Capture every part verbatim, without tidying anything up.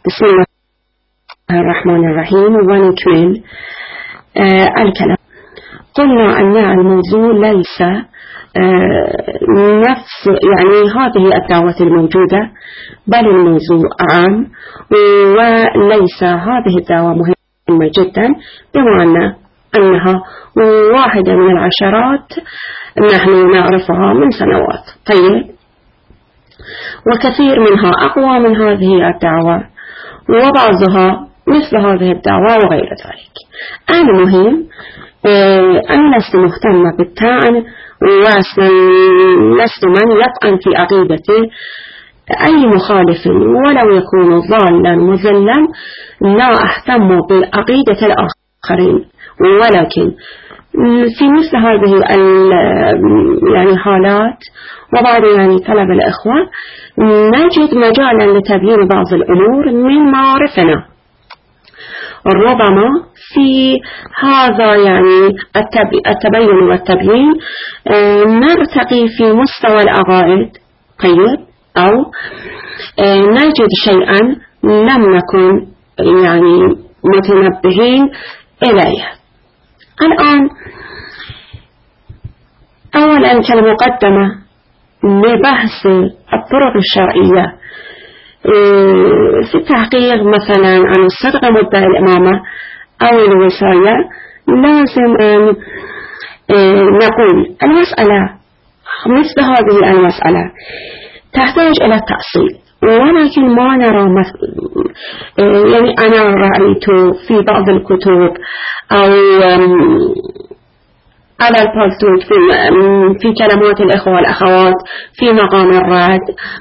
بسم الله الرحمن الرحيم. ونكمل آه الكلام. قلنا أن الموضوع ليس آه نفس يعني هذه الدعوة الموجودة، بل الموضوع عام، وليس هذه الدعوة مهمة جدا بمعنى أنها واحدة من العشرات نحن نعرفها من سنوات. طيب، وكثير منها أقوى من هذه الدعوة، وبعضها مثل هذه الدعوة وغير ذلك. المهم أنا لست مهتمة بالطعن، ولست من يطعن في عقيدتي أي مخالف ولو يكون ضالا مذلا. لا أهتم بعقيدة الآخرين، ولكن في مثل هذه يعني حالات وبعض يعني طلب الإخوة نجد مجالا لتبيين بعض الأمور من معارفنا. ربما في هذا يعني التبين والتبيين نرتقي في مستوى العقائد، طيب، أو نجد شيئا لم نكن يعني متنبهين إليه. الآن أولا كالمقدمة لبحث الطرق الشرعية في التحقيق مثلا عن الصدق مدعي الإمامة أو الوصاية، لازم أن نقول المسألة مثل هذه المسألة تحتاج إلى التأصيل، ولكن ما نرى يعني أنا رأيت في بعض الكتب أو على البالتوت في, في كلمات الإخوة والأخوات في مقام الرد،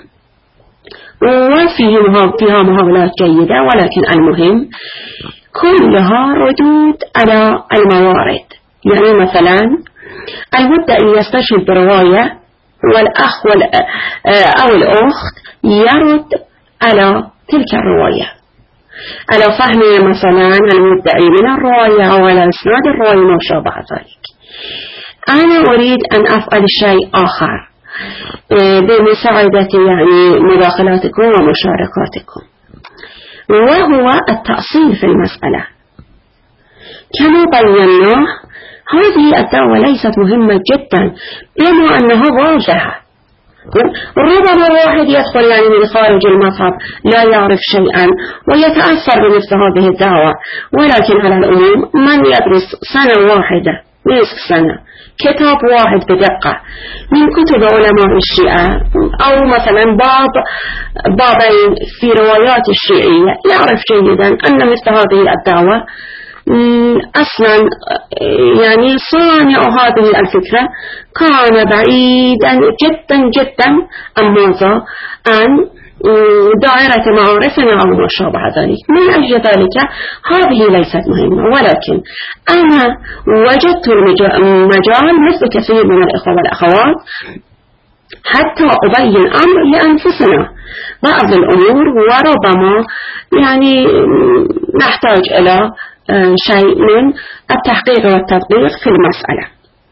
وفيها محاولات جيدة، ولكن المهم كلها ردود على الموارد. يعني مثلا المدعي يستشهد برواية والأخ أو الأخت يرد على تلك الرواية على فهم مثلا المدعي من الرواية أو على إسناد الرواية ما شابه ذلك. أنا أريد أن أفعل شيء آخر بمساعدة يعني مداخلاتكم ومشاركاتكم، وهو التأصيل في المسألة. كما بينا هذه الدعوة ليست مهمة جدا بما أنها واضحة. ربما واحد يدخل يعني من خارج المذهب لا يعرف شيئا ويتأثر بمثل هذه الدعوة، ولكن على العموم من يدرس سنة واحدة نصف سنة كتاب واحد بدقة من كتب علماء الشيعة أو مثلا باب بابين في روايات الشيعية يعرف جيدا أن مثل هذه الدعوة أصلا يعني صانع هذه الفكرة كان بعيدا جدا جدا عن ماذا عن دائرة معارفنا أو ما شابه ذلك. من أجل ذلك هذه ليست مهمة، ولكن أنا وجدت المجال مثل كثير من الإخوة والأخوات حتى أبين أمر لأنفسنا بعض الأمور، وربما يعني نحتاج إلى شيء من التحقيق والتدقيق في المسألة.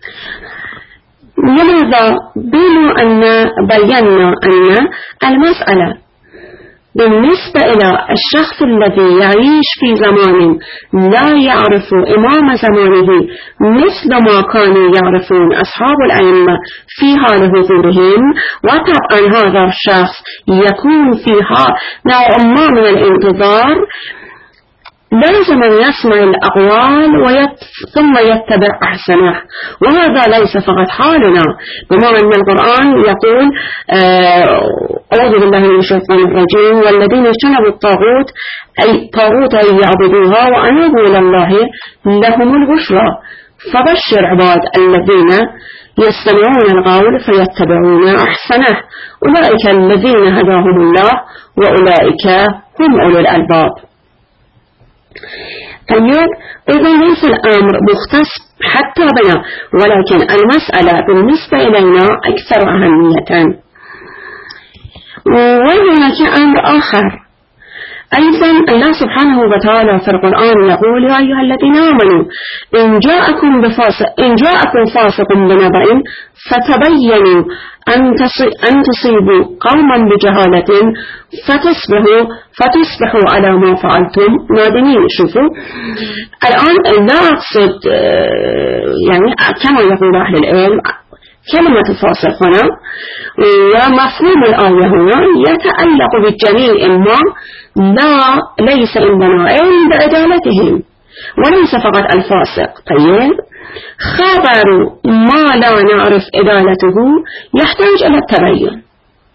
لماذا؟ بما أن بينا أن المسألة بالنسبة إلى الشخص الذي يعيش في زمان لا يعرف إمام زمانه مثل ما كانوا يعرفون أصحاب الأئمة في حال حضورهم، وطبعا هذا الشخص يكون فيها نوع ما من الانتظار، لازم أن يسمع الأقوال ويت... ثم يتبع أحسنه. وهذا ليس فقط حالنا، بما أن القرآن يقول أعوذ بالله من الشيطان الرجيم والذين اجتنبوا الطاغوت أي طاغوت أن يعبدوها وأنابوا إلى الله لهم البشرى. فبشر عباد الذين يستمعون القول فيتبعون أحسنه أولئك الذين هداهم الله وأولئك هم أولو الألباب. طيب، إذا ليس الأمر مختص حتى بنا، ولكن المسألة بالنسبة إلينا أكثر أهمية. وهناك أمر آخر أيضا لا سبحانه وتعالى في القرآن يقول يا أيها الذين آمنوا إن جاءكم بفاسق إن جاءكم فاسق بنبأ فتبينوا أن تصيبوا قوما بجهالة فتصبحوا فتصبحوا على ما فعلتم نادمين. شوفوا الآن لا أقصد يعني كما يقول أهل العلم كلمة فاسق هنا ومفهوم الآية هنا يتعلق بالجميع ما لا ليس عندنا علم بعدالتهم وليس فقط الفاسق. طيب خبر ما لا نعرف عدالته يحتاج إلى التبين.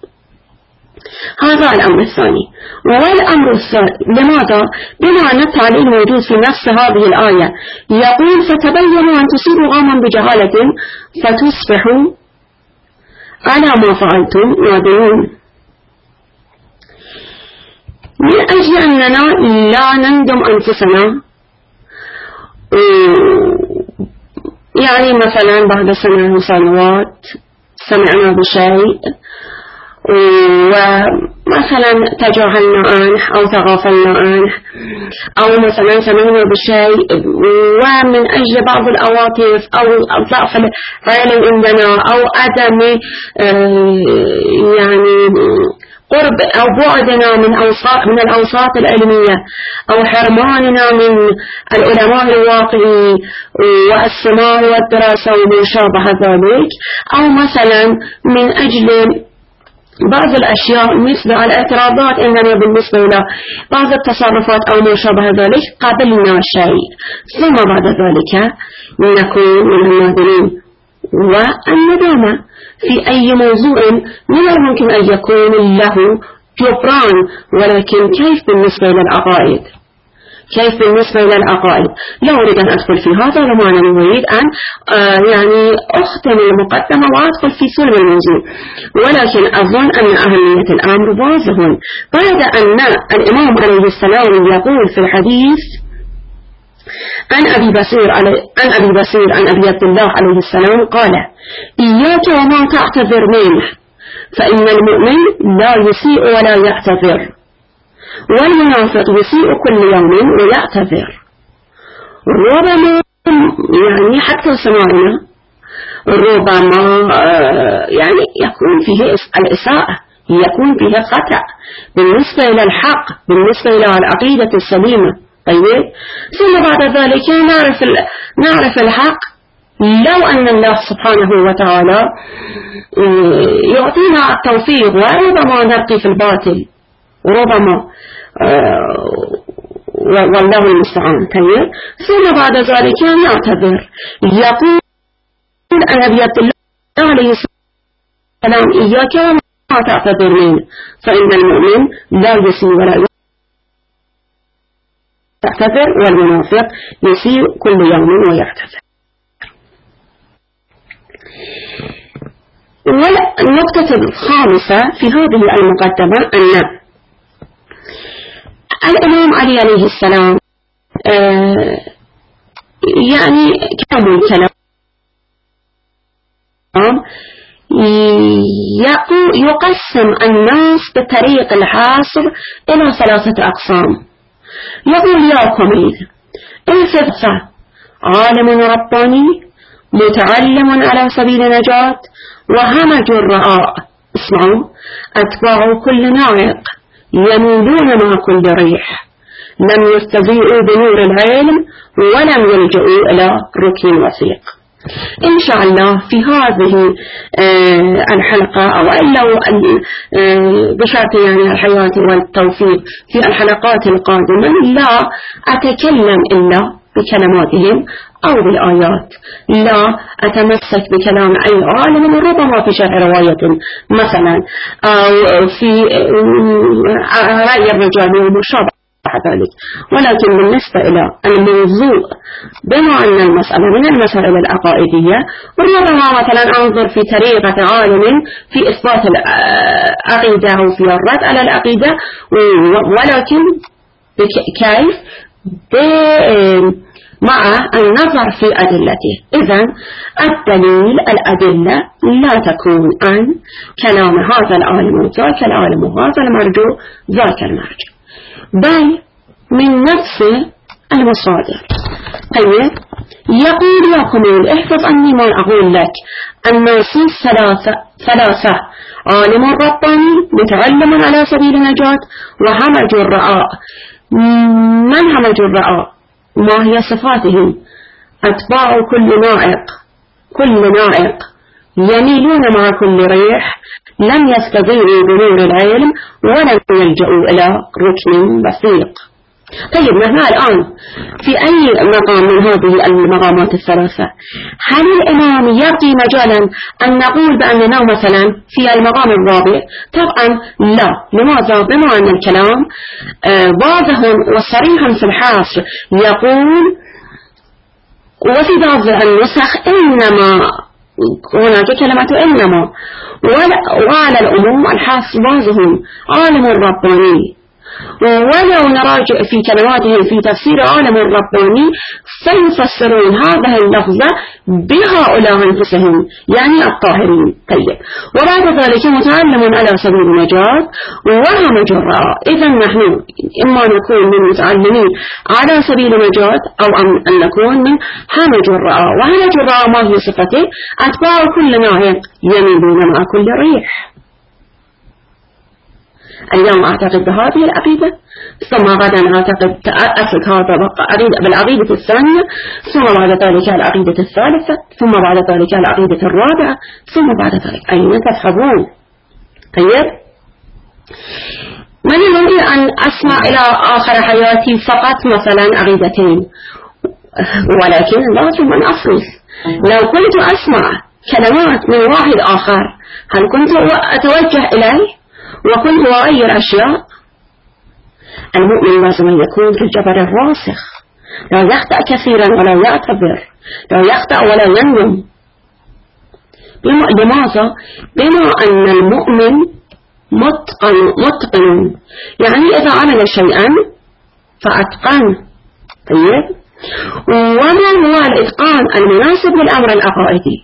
هذا الأمر الثاني. والأمر الثالث لماذا؟ بمعنى التعليل موجود في نفس هذه الآية يقول فتبينوا أن تصيبوا قوما بجهالة فتصبحوا على ما فعلتم نادمين، من أجل أننا لا نندم أنفسنا. يعني مثلا بعد سنة وسنوات سمعنا بشيء ومثلا تجاهلنا عنه أو تغافلنا عنه، أو مثلا سمعنا بشيء ومن أجل بعض الأواطف أو ضعف العلم عندنا أو عدم يعني قرب أو بعدنا من أوساط من الأوساط العلمية أو حرماننا من العلماء الواقعي والسماع والدراسة وما شابه ذلك، أو مثلا من أجل بعض الأشياء مثل الاعتراضات عندنا بالنسبة إلى بعض التصرفات أو ما شابه ذلك قبلنا شيء، ثم بعد ذلك نكون من النادمين. والندامة في أي موضوع من الممكن أن يكون له جبران، ولكن كيف بالنسبة للعقائد؟ كيف بالنسبة للعقائد؟ لا أريد أن أدخل في هذا لما أنا نريد أن آه يعني أختم المقدمة وأدخل في صلب الموضوع، ولكن أظن أن أهمية الأمر واضح. بعد أن الإمام عليه السلام يقول في الحديث عن أبي بصير عن أبي بصير عن أبي عبد الله عليه السلام قال إياك وما تعتذر منه فإن المؤمن لا يسيء ولا يعتذر، والمنافق يسيء كل يوم ويعتذر. ربما يعني حتى سماعنا ربما يعني يكون فيه الإساءة، يكون فيه خطأ بالنسبة إلى الحق، بالنسبة إلى العقيدة السليمة. طيب ثم بعد ذلك نعرف نعرف الحق لو أن الله سبحانه وتعالى يعطينا التوفيق، وربما نرقي في الباطل وربما والله المستعان. طيب ثم بعد ذلك نعتذر. يقول النبي عبد الله عليه السلام إياك وما تعتذر منه فإن المؤمن لا يسيء ولا يعتذر، والمنافق يسيء كل يوم ويعتذر. والنقطة الخامسة في هذه المقدمة أن الإمام علي عليه السلام آه يعني كامل كلام يقسم الناس بطريق الحاصر إلى ثلاثة أقسام. يقول يا كميل الفقه عالم رباني متعلم على سبيل نجاة، وهمج الرعاء اسمعوا أتباع كل ناعق يميلون مع كل ريح، لم يستضيئوا بنور العلم ولم يلجؤوا إلى ركن وثيق. إن شاء الله في هذه الحلقة أو إلا بشرط يعني الحياة والتوفيق في الحلقات القادمة لا أتكلم إلا بكلماتهم أو بالآيات، لا أتمسك بكلام أي عالم ربما في شرح رواية مثلا أو في رأي الرجال ومشابه ذلك. ولكن بالنسبة إلى الموضوع بما أن المسألة من المسائل العقائدية ربما مثلا أنظر في طريقة عالم في إثبات العقيدة أو في الرد على العقيدة، ولكن كيف مع النظر في أدلته. إذن الدليل الأدلة لا تكون عن كلام هذا العالم وذاك العالم وهذا المرجو ذاك المرجو، بل نفس المصادر. طيب يقول يا كمول احفظ عني ما أقول لك. الناصوص ثلاثة ثلاثة عالم رباني، متعلم على سبيل النجاة، وهمج الرعاء. من همج الرعاء؟ ما هي صفاتهم؟ أتباع كل نائق، كل نائق يميلون مع كل ريح، لم يستطيعوا بنور العلم ولم يلجأوا إلى ركن بسيط. طيب نحن الآن في أي مقام من هذه المقامات الثلاثة؟ هل الإمام يعطي مجالا أن نقول بأننا مثلا في المقام الرابع؟ طبعا لا. لماذا؟ بما أن الكلام واضح وصريح في الحاصر، يقول وفي بعض النسخ إنما، هناك كلمة إنما، وعلى الأموم الحاص واضح عالم رباني. ولو نراجع في كلماتهم في تفسير عالم الرباني فيفسرون هذه اللفظة بهؤلاء أنفسهم، يعني الطاهرين. طيب وبعد ذلك متعلم على سبيل النجاة وهمج الرعاء. إذا نحن إما نكون من متعلمين على سبيل النجاة أو أن نكون من همج الرعاء. وهمج الرعاء ما هي صفته؟ أتباع كل نائق يميلون مع كل ريح. اليوم أعتقد بهذه العقيدة، ثم غدا أعتقد أثق هذا بالعقيدة الثانية، ثم بعد ذلك العقيدة الثالثة، ثم بعد ذلك العقيدة الرابعة، ثم بعد ذلك أين تذهبون؟ طيب من يريد أن أسمع إلى آخر حياتي فقط مثلا عقيدتين، ولكن لازم أن أفرز. لو كنت أسمع كلمات من واحد آخر هل كنت أتوجه إليه وكنت أغير أشياء؟ المؤمن لازم أن يكون في الجبر الراسخ، لا يخطأ كثيرا ولا يعتبر، لا يخطأ ولا يندم. لماذا؟ بما أن المؤمن متقن, متقن يعني إذا عمل شيئا فأتقن. طيب وما هو الإتقان المناسب للأمر العقائدي؟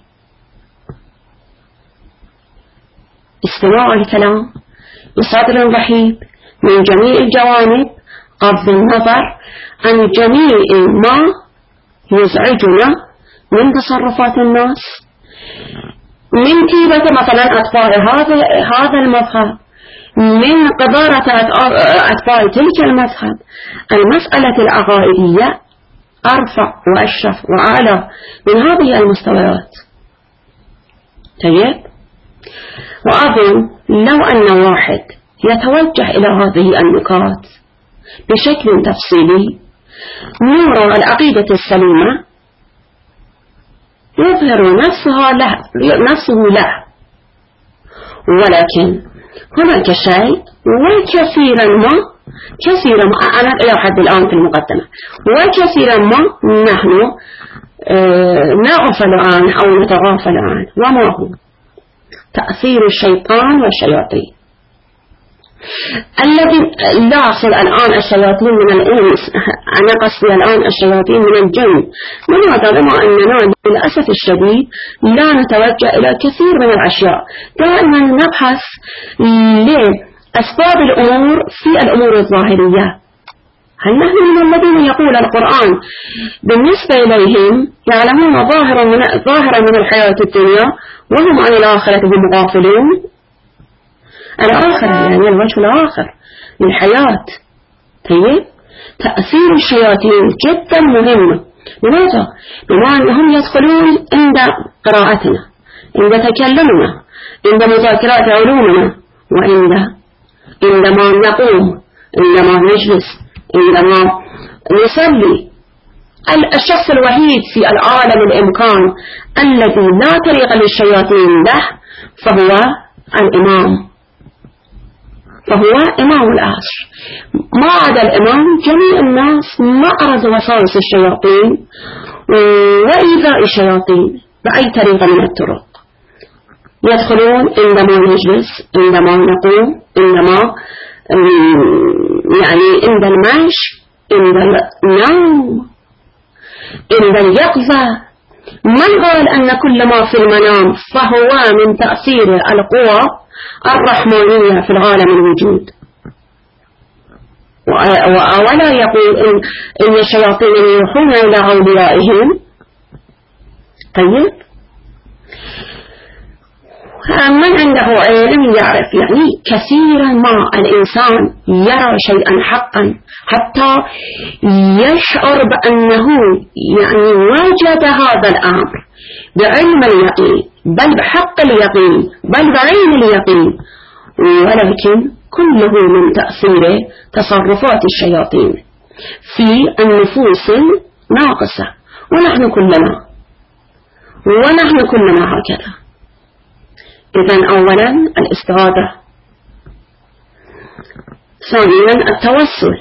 استماع الكلام بصدر رحيب من جميع الجوانب، غض النظر عن جميع ما يزعجنا من تصرفات الناس، من كيبة مثلا أطفال هذا هذا المذهب، من قدارة أطفال تلك المذهب. المسألة العقائدية أرفع وأشرف وأعلى من هذه المستويات. طيب وأظن لو أن واحد يتوجه إلى هذه النقاط بشكل تفصيلي نرى العقيدة السليمة يظهر نفسها له نفسه له. ولكن هناك شيء وكثيرا ما كثيرا ما أنا إلى حد الآن في المقدمة وكثيرا ما نحن نغفل عنه أو نتغافل عنه، وما هو تأثير الشيطان والشياطين. الذي لا أقصد الآن الشياطين من الإنس، أنا قصدي الآن الشياطين من الجن. لماذا؟ بما أننا للأسف الشديد لا نتوجه إلى كثير من الأشياء، دائما نبحث لأسباب الأمور في الأمور الظاهرية. هل نحن من الذين يقول القرآن بالنسبة إليهم يعلمون ظاهرا من, ظاهرا من الحياة الدنيا وهم عن الآخرة هم غافلون؟ الآخرة يعني الوجه الآخر للحياة. طيب تأثير الشياطين جدا مهم. لماذا؟ بما أنهم يدخلون عند قراءتنا، عند تكلمنا، عند مذاكرات علومنا، وعند عندما نقوم، عندما نجلس، عندما نصلي. الشخص الوحيد في العالم الإمكان الذي لا طريق للشياطين له فهو الإمام، فهو إمام العصر. ما عدا الإمام جميع الناس معرض وساوس الشياطين وإيذاء الشياطين بأي طريقة من الطرق. يدخلون عندما نجلس، عندما نقوم، عندما يعني عند المشي، عند النوم، عند اليقظة. من قال أن كل ما في المنام فهو من تأثير القوى الرحمانية في العالم الوجود؟ ولا يقول إن, إن الشياطين يوحون إلى أوليائهم. طيب من عنده علم يعرف يعني كثيرا ما الإنسان يرى شيئا حقا حتى يشعر بأنه يعني وجد هذا الأمر بعلم اليقين، بل بحق اليقين، بل بعين اليقين، ولكن كله من تأثير تصرفات الشياطين في النفوس الناقصة. ونحن كلنا ونحن كلنا هكذا. إذن أولا الاستغاثة، ثانيا التوسل.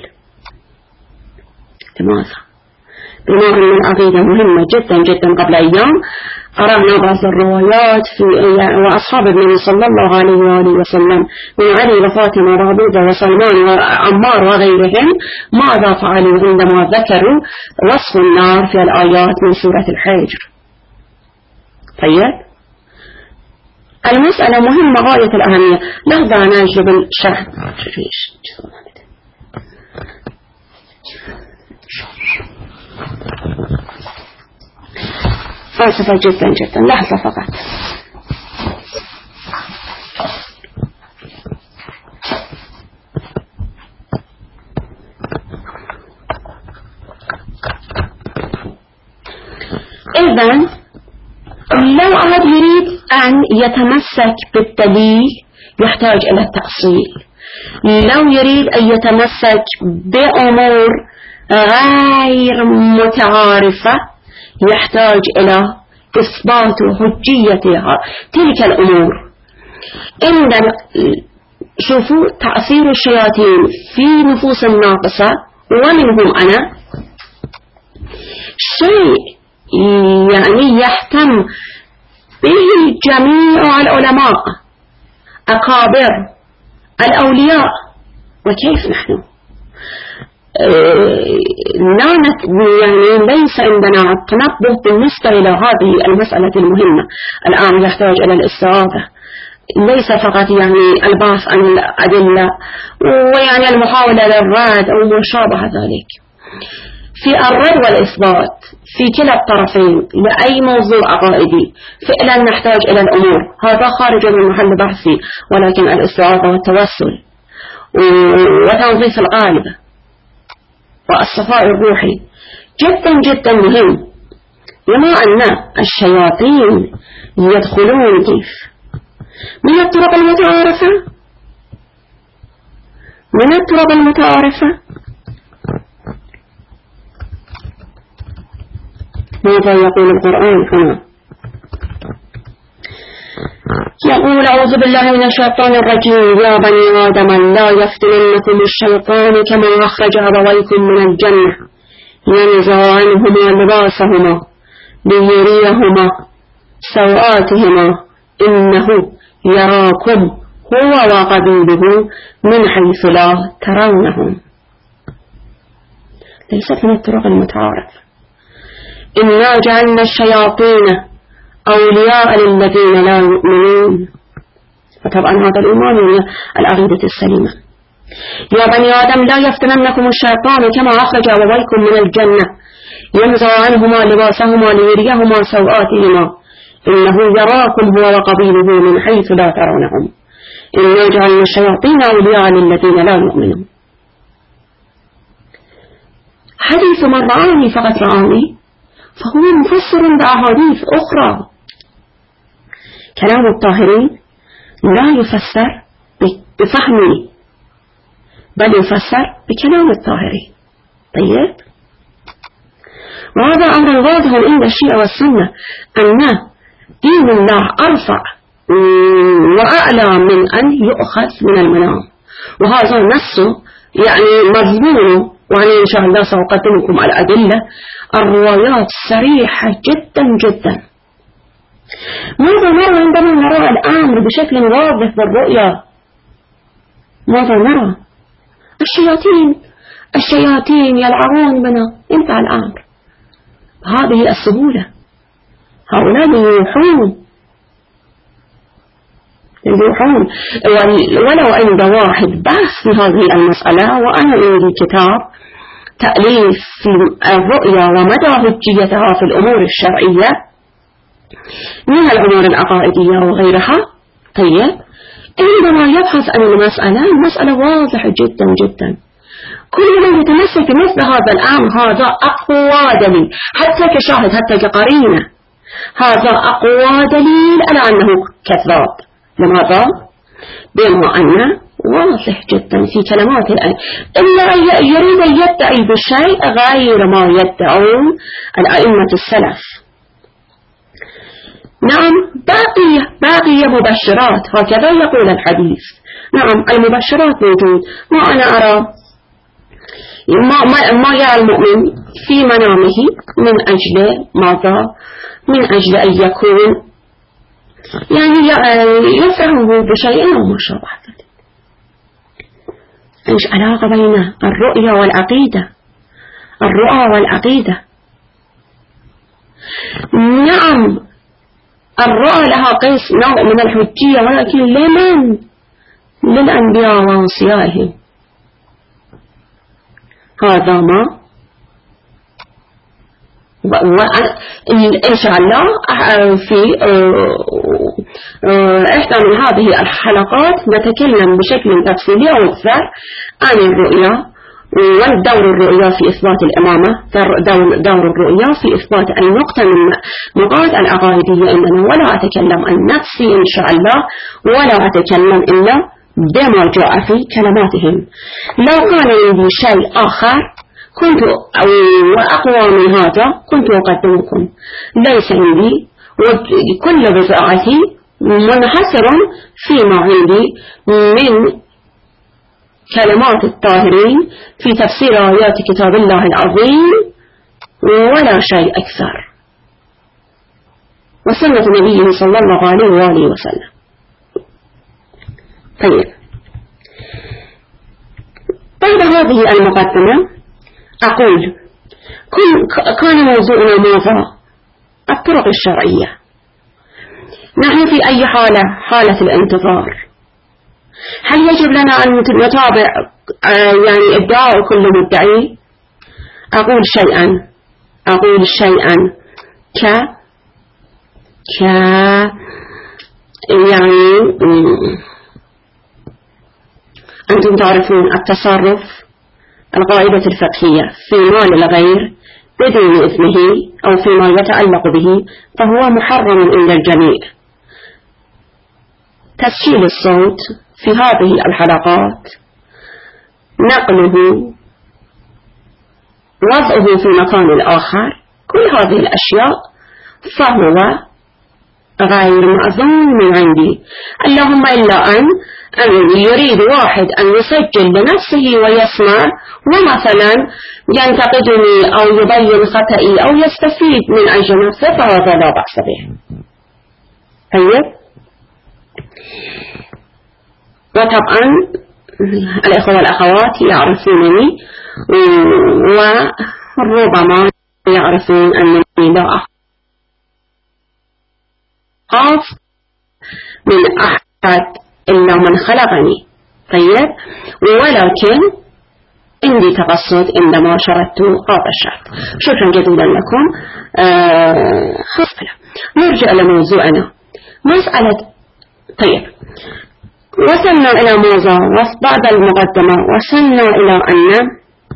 لماذا؟ بما أن العقيدة مهمة جدا جدا. قبل أيام قرأنا بعض الروايات في وأصحاب النبي صلى الله عليه وآله وسلم من علي وفاطمة ورابودة وسلمان وعمار وغيرهم ماذا فعلوا عندما ذكروا وصف النار في الآيات من سورة الحجر. طيب المسألة مهمة غاية الأهمية. لحظة أنا أجيب الشرح. فلسفة جدا جدا. لحظة فقط. إذن لو أحد يريد أن يتمسك بالدليل يحتاج إلى التأصيل. لو يريد أن يتمسك بأمور غير متعارفة يحتاج إلى إثبات حجيتها تلك الأمور. إن شوفوا تأثير الشياطين في نفوس الناقصة ومنهم أنا شيء يعني يهتم به جميع العلماء أكابر الأولياء. وكيف نحن لا يعني ليس عندنا تنبه بالنسبة إلى هذه المسألة المهمة. الآن يحتاج إلى الاستغاثة، ليس فقط يعني البحث عن الأدلة ويعني المحاولة للرد أو ما شابه ذلك. في الرد والإثبات في كلا الطرفين لأي موضوع عقائدي فعلا نحتاج إلى الأمور. هذا خارج من محل بحثي، ولكن الاستغاثة والتوسل وتنظيف القلب والصفاء الروحي جدا جدا مهم. بما أن الشياطين يدخلون كيف من الطرق المتعارفة من الطرق المتعارفة ماذا يقول القرآن هنا؟ يقول أعوذ بالله من الشيطان الرجيم: يا بني آدم لا يفتننكم الشيطان كما أخرج أبويكم من الجنة ينزع عنهما لباسهما ليريهما سوآتهما إنه يراكم هو وقبيله من حيث لا ترونهم. ليست من الطرق المتعارف. إنا جعلنا الشياطين أولياء للذين لا يؤمنون. وطبعا هذا الإيمان هي العقيدة السليمة. يا بني آدم لا يفتننكم الشيطان كما أخرج أبويكم من الجنة ينزع عنهما لباسهما ليريهما سوآتهما إنه يراكم هو وقبيله من حيث لا ترونهم إنا جعلنا الشياطين أولياء للذين لا يؤمنون. حديث من رآني فقد رآني فهو مفسر بأحاديث أخرى. كلام الطاهرين لا يفسر بفهمه بل يفسر بكلام الطاهرين. طيب وهذا أمر واضح عند الشيعة والسنة أن دين الله أرفع وأعلى من أن يؤخذ من المنام، وهذا نصه يعني مضمونه. وأنا إن شاء الله سأقدم لكم الأدلة الروايات صريحة جدا جدا. ماذا نرى عندما نرى الأمر بشكل واضح بالرؤية؟ ماذا نرى؟ الشياطين الشياطين يلعبون بنا. انتهى الأمر. هذه السهولة. هؤلاء يوحون يروحون. ولو عند واحد بحث في هذه المسألة، وأنا عندي كتاب تأليف في الرؤية ومدى حجيتها في الأمور الشرعية من الأمور العقائدية وغيرها. طيب، عندما يبحث عن المسألة، المسألة واضحة جدا جدا. كل من يتمسك بمثل هذا الأمر هذا أقوى دليل، حتى كشاهد حتى كقرينة، هذا أقوى دليل على أنه كذاب. لماذا؟ بما أنه واضح جدا في كلمات الآية، إلا يريد أن يدعي بشيء غير ما يدعون الأئمة السلف. نعم، باقية باقية مبشرات، هكذا يقول الحديث. نعم، المبشرات موجود. ما أنا أرى ما, ما, ما يرى المؤمن في منامه من أجل ماذا؟ من أجل أن يكون يعني يفعله بشيء أو ما شابه ذلك. إيش علاقة بين الرؤية والعقيدة؟ الرؤى والعقيدة. نعم، الرؤى لها قسم نوع من الحجية، ولكن لمن؟ للأنبياء وأوصيائهم. هذا ما إن شاء الله في إحدى من هذه الحلقات نتكلم بشكل تفصيلي أكثر عن الرؤيا والدور الرؤيا في إثبات الإمامة، دور, دور الرؤيا في إثبات النقطة من نقاط العقائدية. إننا ولا أتكلم عن نفسي إن شاء الله، ولا أتكلم إلا بما جاء في كلماتهم. لو كان عندي شيء آخر كنت وأقوى من هذا كنت أقدمكم. ليس عندي، وكل بضاعتي منحصر فيما عندي من كلمات الطاهرين في تفسير آيات كتاب الله العظيم، ولا شيء أكثر، وسنة نبيه صلى الله عليه وآله وسلم. طيب، بعد هذه المقدمة أقول كان موضوعنا ماذا؟ الطرق الشرعية. نحن في أي حالة؟ حالة الانتظار. هل يجب لنا أن نتابع يعني ادعاء كل مدعي؟ أقول شيئا أقول شيئا ك ك يعني أنتم تعرفون التصرف، القاعدة الفقهية في مال الغير بدون إذنه أو فيما يتعلق به فهو محرم عند الجميع. تسجيل الصوت في هذه الحلقات، نقله، وضعه في مكان الآخر، كل هذه الأشياء فهو غير مأذون من عندي. اللهم إلا أن يريد واحد أن يسجل لنفسه ويسمع ومثلا ينتقدني أو يبين خطئي أو يستفيد من أجل نفسه، فهذا لا بأس به. طيب، وطبعا الإخوة والأخوات يعرفونني وربما يعرفون أنني لا أخاف من أحد إلا من خلقني. طيب، ولكن عندي تقصد عندما شردت هذا الشرط. شكرا جزيلا لكم. آه نرجع لموضوعنا، مسألة. طيب، وصلنا إلى ماذا؟ بعد المقدمة وصلنا إلى أن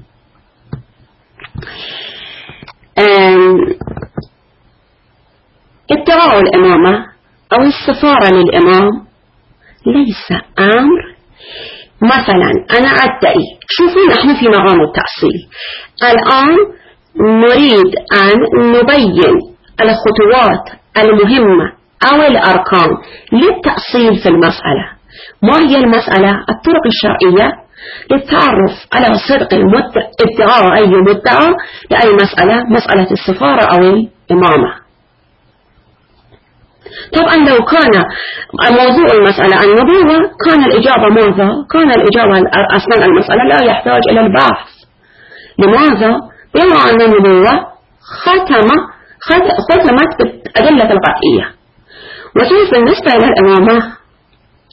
ادعاء الإمامة أو السفارة للإمام ليس أمر. مثلا أنا أدعي، شوفوا نحن في مقام التأصيل الآن، نريد أن نبين الخطوات المهمة أو الأركان للتأصيل في المسألة. ما هي المسألة؟ الطرق الشرعية للتعرف على صدق ادعاء أي مدعى لأي مسألة، مسألة السفارة أو الإمامة. طبعا لو كان موضوع المسألة النبوة كان الإجابة ماذا؟ كان الإجابة أصلا المسألة لا يحتاج إلى البحث. لماذا؟ بما أن النبوة ختم ختمت بالأدلة القطعية. وكيف بالنسبة إلى الإمامة؟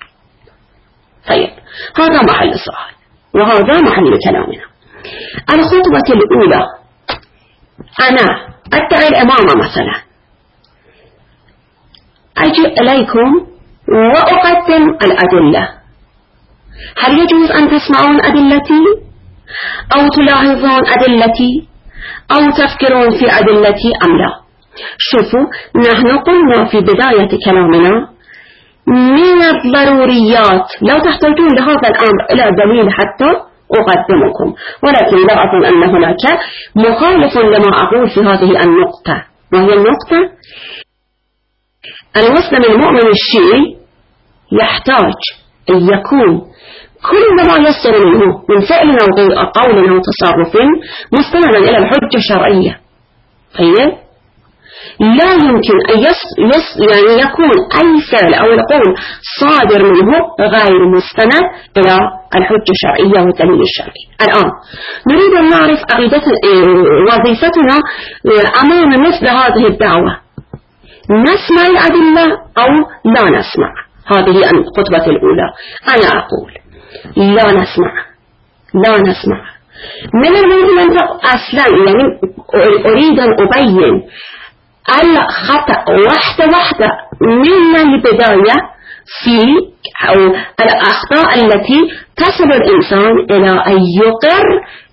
طيب هذا محل السؤال وهذا محل كلامنا. الخطوة الأولى، أنا أدعي الإمامة مثلا، أجي إليكم وأقدم الأدلة، هل يجوز أن تسمعون أدلتي أو تلاحظون أدلتي أو تفكرون في أدلتي أم لا؟ شوفوا، نحن قلنا في بداية كلامنا من الضروريات لو تحتاجون لهذا الأمر إلى دليل حتى أقدمكم، ولكن لا أظن أن هناك مخالف لما أقول في هذه النقطة. وهي النقطة، المسلم المؤمن الشيعي يحتاج أن يكون كل ما يصدر منه من فعل أو قول أو تصرف مستندا إلى الحجة الشرعية. طيب لا يمكن أن يص... يص... يعني يكون أي فعل أو القول صادر منه غير مستند إلى الحجة الشرعية والدليل الشرعي. الآن نريد أن نعرف وظيفتنا أمام مثل هذه الدعوة، نسمع الأدلة أو لا نسمع. هذه الخطوة الأولى. أنا أقول لا نسمع، لا نسمع. من الممكن أن أصلا يعني أريد أن أبين الخطأ واحدة واحدة من البداية في أو الأخطاء التي تصل الإنسان إلى أن يقر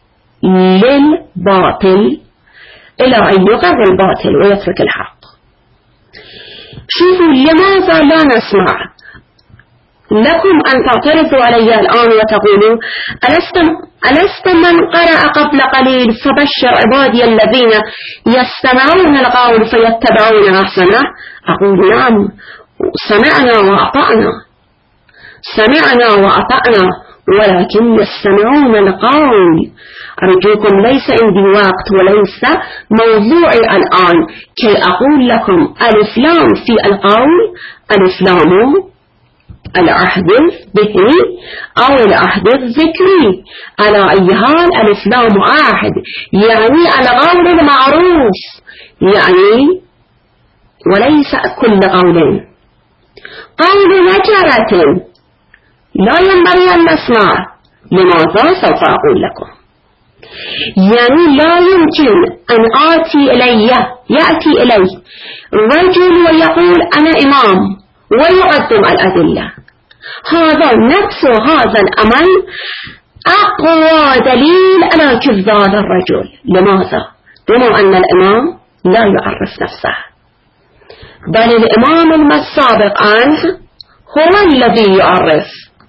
للباطل، إلى أن يقر الباطل ويترك الحق. شوفوا، لماذا لا نسمع؟ لكم أن تعترضوا علي الآن وتقولوا ألست, ألست من قرأ قبل قليل فبشر عبادي الذين يستمعون القول فيتبعون أحسنه؟ أقول نعم، سمعنا وأطعنا، سمعنا وأطعنا، ولكن يستمعون القول. أرجوكم، ليس عندي وقت وليس موضوعي الآن كي أقول لكم ألف لام في القول، ألف لام العهد الذكري أو العهد الذكري. على أي حال ألف لام عهد يعني القول المعروف، يعني وليس كل قول. قول نجرة لا ينبغي أن نسمع. لماذا؟ سوف أقول لكم. يعني لا يمكن أن آتي إلي يأتي إلي رجل ويقول أنا إمام ويقدم الأدلة. هذا نفس هذا الأمر أقوى دليل على كذب الرجل. لماذا؟ بما أن الإمام لا يعرف نفسه، بل الإمام السابق عنه هو الذي يعرف.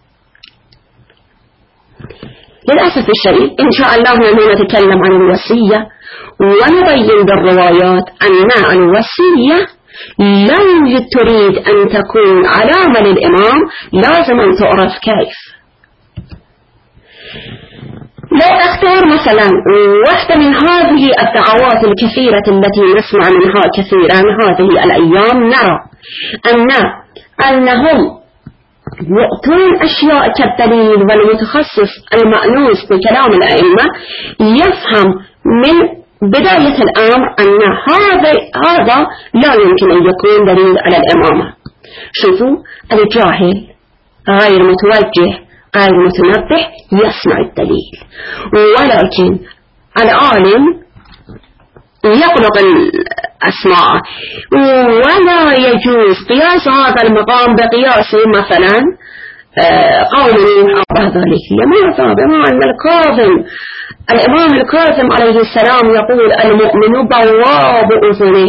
للأسف الشديد إن شاء الله نتكلم عن الوصية ونبين بالروايات أن الوصية لن تريد أن تكون علامة للإمام، لازم أن تعرف كيف. لو أختار مثلا واحدة من هذه الدعوات الكثيرة التي نسمع منها كثيرا هذه الأيام، نرى أن أنهم يؤتون أشياء كالدليل، والمتخصص المأنوس بكلام الأئمة يفهم من بداية الأمر أن هذا هذا لا يمكن أن يكون دليل على الإمامة. شوفوا، الجاهل غير متوجه غير متنبه يسمع الدليل، ولكن العالم يقلق الأسماء، ولا يجوز قياس هذا المقام بقياس مثلا قول أو ذلك. لماذا؟ بما أن الكاظم الإمام الكاظم عليه السلام يقول المؤمن بواب أذنه،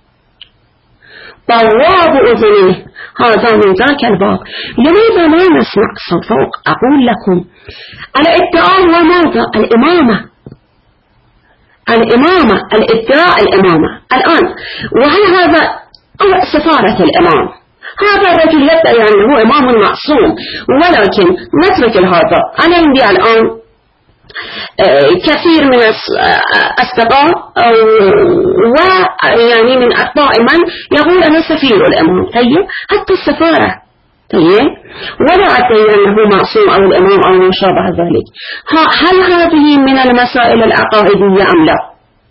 بواب أذنه، هذا من ذاك الباب. لماذا لا نسمع؟ سوف أقول لكم. الادعاء هو ماذا؟ الإمامة، الإمامة، الادعاء الإمامة. الآن وهل هذا سفارة الإمام؟ هذا الرجل يدعي أنه إمام معصوم، ولكن نترك هذا. أنا عندي الآن كثير من الأصدقاء ويعني من أتباع من يقول أنا سفير الإمام. طيب حتى السفارة، طيب ولا أدعي أنه معصوم أو الإمام أو ما شابه ذلك. هل هذه من المسائل العقائدية أم لا؟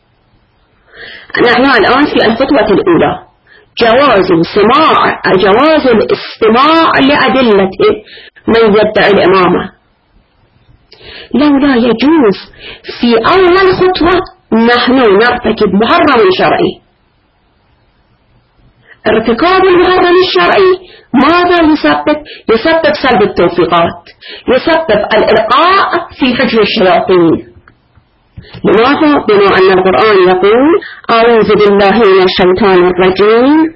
نحن الآن في الخطوة الأولى جواز سماع جواز الاستماع لأدلة من يدعي الإمامة. لو لا يجوز في أول خطوة نحن نرتكب محرم شرعي. ارتكاب المحرم الشرعي ماذا يسبب؟ يسبب سلب التوفيقات، يسبب الإلقاء في حجر الشياطين. لماذا؟ بما أن القرآن يقول أعوذ بالله من الشيطان الرجيم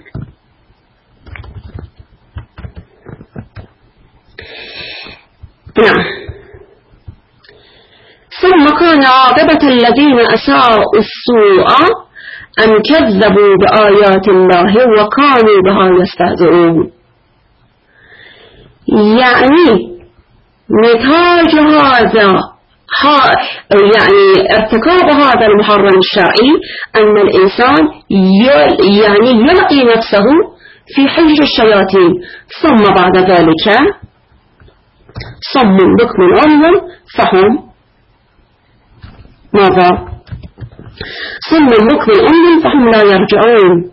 نعم ثم كان عاقبة الذين أساءوا السوء أن كذبوا بآيات الله وكانوا بها يستهزئون. يعني نتاج هذا يعني ارتكاب هذا المحرم الشرعي أن الإنسان يعني يلقي نفسه في حجر الشياطين، ثم بعد ذلك صم بكم عمي فهم ماذا؟ صم بكم عمي فهم لا يرجعون.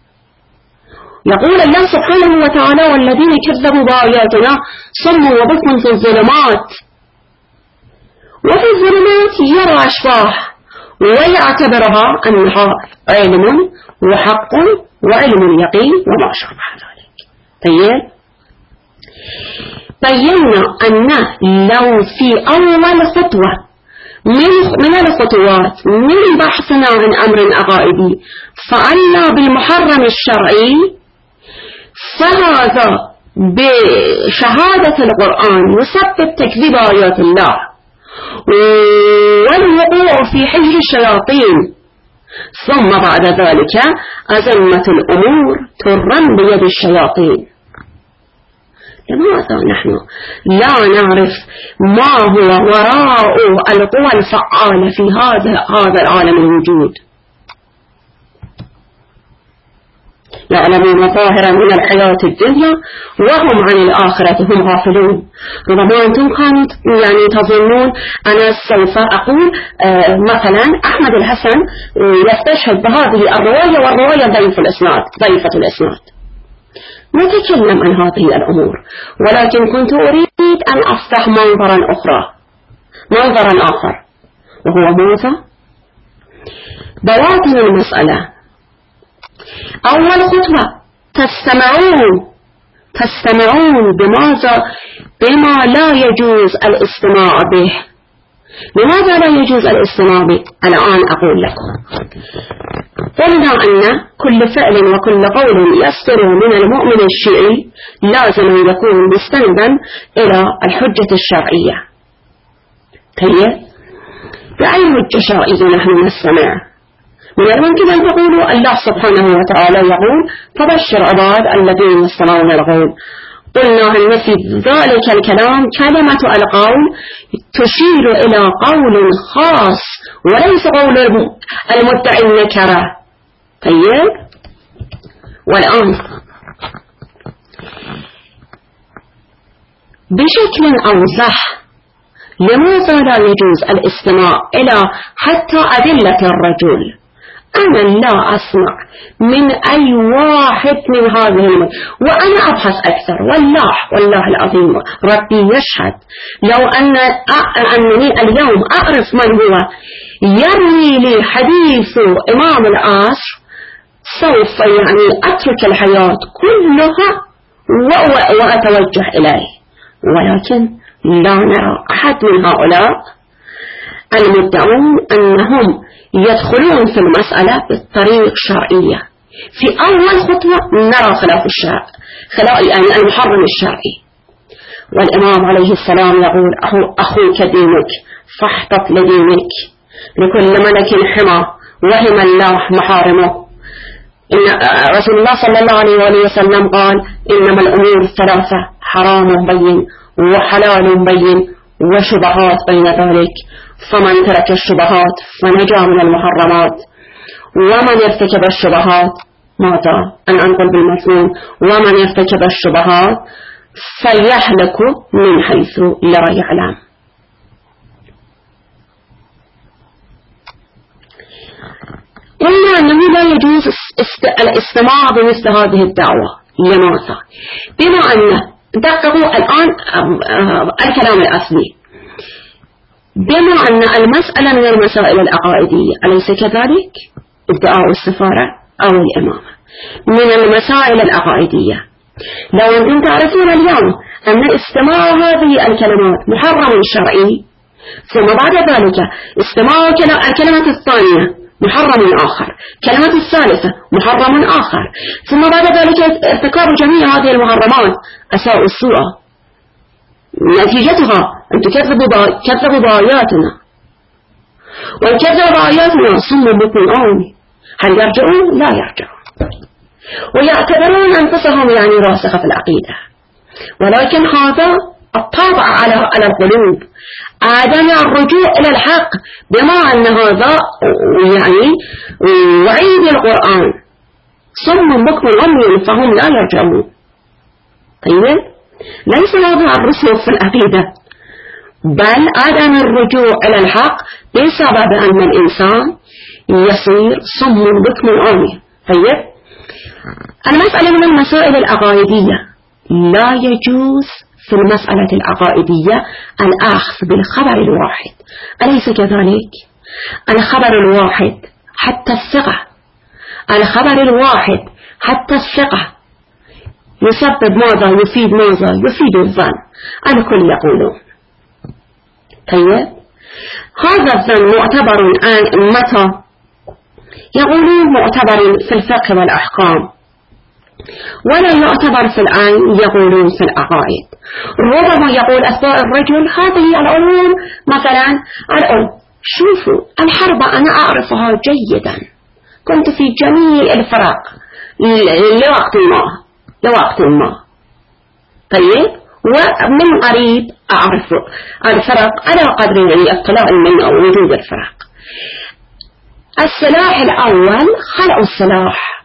يقول الله سبحانه وتعالى والذين كذبوا بآياتنا صم وبكم في الظلمات، وفي الظلمات يرى أشباح ويعتبرها أنها علم وحق وعلم يقين وما شابه ذلك. طيب بينا أن لو في أول خطوة من, من الخطوات من بحثنا عن أمر عقائدي فعلنا بالمحرم الشرعي، فهذا بشهادة القرآن يسبب تكذيب آيات الله والوقوع في حجر الشياطين، ثم بعد ذلك أزمة الأمور ترم بيد الشياطين. لماذا نحن لا نعرف ما هو وراء القوى الفعالة في هذا هذا العالم الموجود؟ يعلمون ظاهرا من الحياة الدنيا وهم عن الآخرة هم غافلون. ربما أنتم كانوا يعني تظنون أنا سوف أقول آه مثلا أحمد الحسن يستشهد بهذه الرواية والرواية ضعيف الإسناد ضعيفة الإسناد. نتكلم عن هذه الأمور، ولكن كنت أريد أن أفتح منظرا أخرى منظرا آخر وهو ماذا؟ بواطن المسألة. أول خطوة تستمعون تستمعون بماذا؟ بما لا يجوز الاستماع به. لماذا لا يجوز الاستماع به؟ الآن أقول لكم. قلنا أن كل فعل وكل قول يصدر من المؤمن الشيعي لازم يكون مستندا إلى الحجة الشرعية. طيب بأي حجة شرعية نحن نستمع؟ من الممكن أن تقولوا الله سبحانه وتعالى يقول فبشر عباد الذين يستمعون القول. قلنا أن في ذلك الكلام كلمة القول تشير إلى قول خاص وليس قول المدعي النكرة. طيب والآن بشكل أوضح لماذا لا يجوز الاستماع إلى حتى أدلة الرجل؟ أنا لا أسمع من أي واحد من هذه المدن وأنا أبحث أكثر والله والله العظيم ربي يشهد لو أن أنني اليوم أعرف من هو يروي لي حديث إمام العصر سوف يعني أترك الحياة كلها وأتوجه إليه، ولكن لا نرى أحد من هؤلاء المدعون أنهم يدخلون في المسألة بطريق شرعية. في أول خطوة نرى خلاف الشرع خلاف يعني المحرم الشرعي. والإمام عليه السلام يقول أخوك دينك فاحتط لدينك، لكل ملك حمى وهم الله محارمه. إن رسول الله صلى الله عليه وسلم قال إنما الأمور ثلاثة حرام بين وحلال بين وشبهات بين ذلك، فمن ترك الشبهات فنجا من المحرمات، ومن ارتكب الشبهات ماذا؟ أن أنقل بالمفهوم ومن ارتكب الشبهات فيهلك من حيث لا يعلم. قلنا أنه لا يجوز الاستماع بمثل هذه الدعوة. لماذا؟ بما أن دققوا الآن الكلام الأصلي، بما أن المسألة من المسائل العقائدية، أليس كذلك؟ ادعاء السفارة أو الإمامة من المسائل العقائدية. لو أنتم تعرفون اليوم أن استماع هذه الكلمات محرم شرعي، ثم بعد ذلك استماع الكلمة الثانية محرم آخر، كلمة الثالثة محرم آخر، ثم بعد ذلك ارتكاب جميع هذه المحرمات أساء السوء، نتيجتها أن تكذبوا كذبوا بآياتنا، وإن كذبوا بآياتنا صم بكم عمي. هل يرجعون؟ لا يرجعون، ويعتبرون أنفسهم يعني راسخة في العقيدة، ولكن هذا الطابع على على القلوب، عدم الرجوع إلى الحق، بما أن هذا يعني وعيد القرآن صم بكم عمي فهم لا يرجعون. طيب، ليس هذا الرسوخ في العقيدة، بل عدم الرجوع إلى الحق بسبب أن الإنسان يصير صم بكم عمي. طيب، المسألة من المسائل العقائدية، لا يجوز في المسألة العقائدية الأخذ بالخبر الواحد، أليس كذلك؟ الخبر الواحد حتى الثقة، الخبر الواحد حتى الثقة يسبب ماذا؟ يفيد ماذا؟ يفيد الظن، الكل يقولون. طيب، هذا الظن معتبر متى؟ يقولون معتبر في الفقه والأحكام، ولا يعتبر في العين، يقولون في العقائد. ربما يقول أتباع الرجل هذه العلوم، مثلا العلم، شوفوا الحرب أنا أعرفها جيدا، كنت في جميع الفرق لوقت ما لوقت ما طيب، ومن قريب أعرف الفرق على قدر يعني اطلاع من أو وجود الفرق. السلاح الأول خلع السلاح،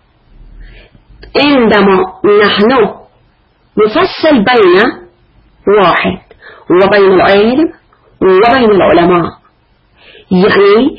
عندما نحن نفصل بين واحد وبين العلم وبين العلماء، يعني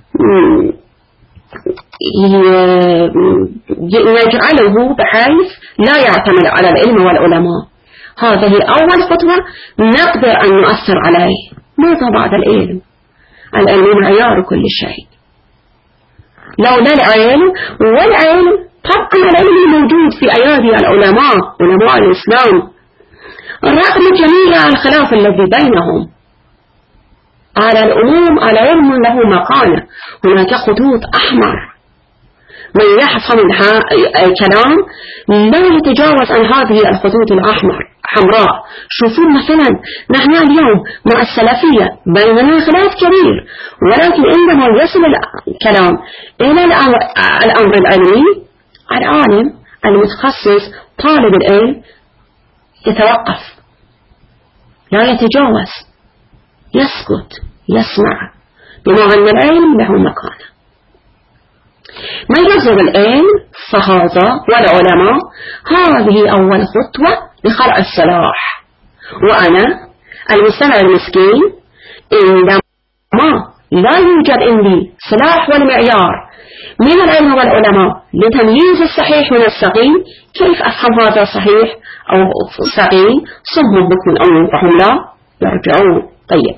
نجعله بحيث لا يعتمد على العلم والعلماء، هذه أول خطوة نقدر أن نؤثر عليه. ماذا بعد العلم؟ العلم معيار كل شيء، لولا العلم والعلم طبعا العلم موجود في أيادي العلماء، علماء الإسلام، رغم جميع الخلاف الذي بينهم على العموم العلم له مكانة، هناك خطوط أحمر، من يحفظ الكلام لا يتجاوز عن هذه الخطوط الأحمر حمراء. شوفوا مثلا نحن اليوم مع السلفية بيننا خلاف كبير، ولكن عندما يصل الكلام إلى الأمر العلمي، العالم المتخصص طالب العلم يتوقف، لا يتجاوز، يسكت، يسمع، بما أن العلم له مكانه. من يرغب العلم فهذا والعلماء، هذه أول خطوة لخلع السلاح. وأنا المستمع المسكين عندما لا يوجد عندي سلاح والمعيار من العلم والعلماء لتمييز الصحيح من السقيم، كيف أفهم هذا صحيح أو سقيم؟ صم بكم أو فهم لا يرجعون. طيب،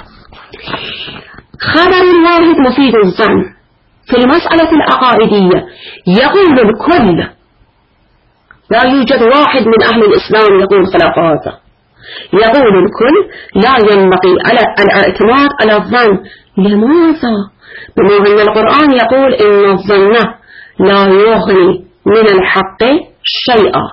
خبر واحد مفيد الظن في المسألة العقائدية، يقول الكل، لا يوجد واحد من أهل الإسلام يقول خلاف هذا، يقول الكل لا ينبغي على الاعتماد على الظن. لماذا؟ بما أن القرآن يقول إن الظن لا يغني من الحق شيئا.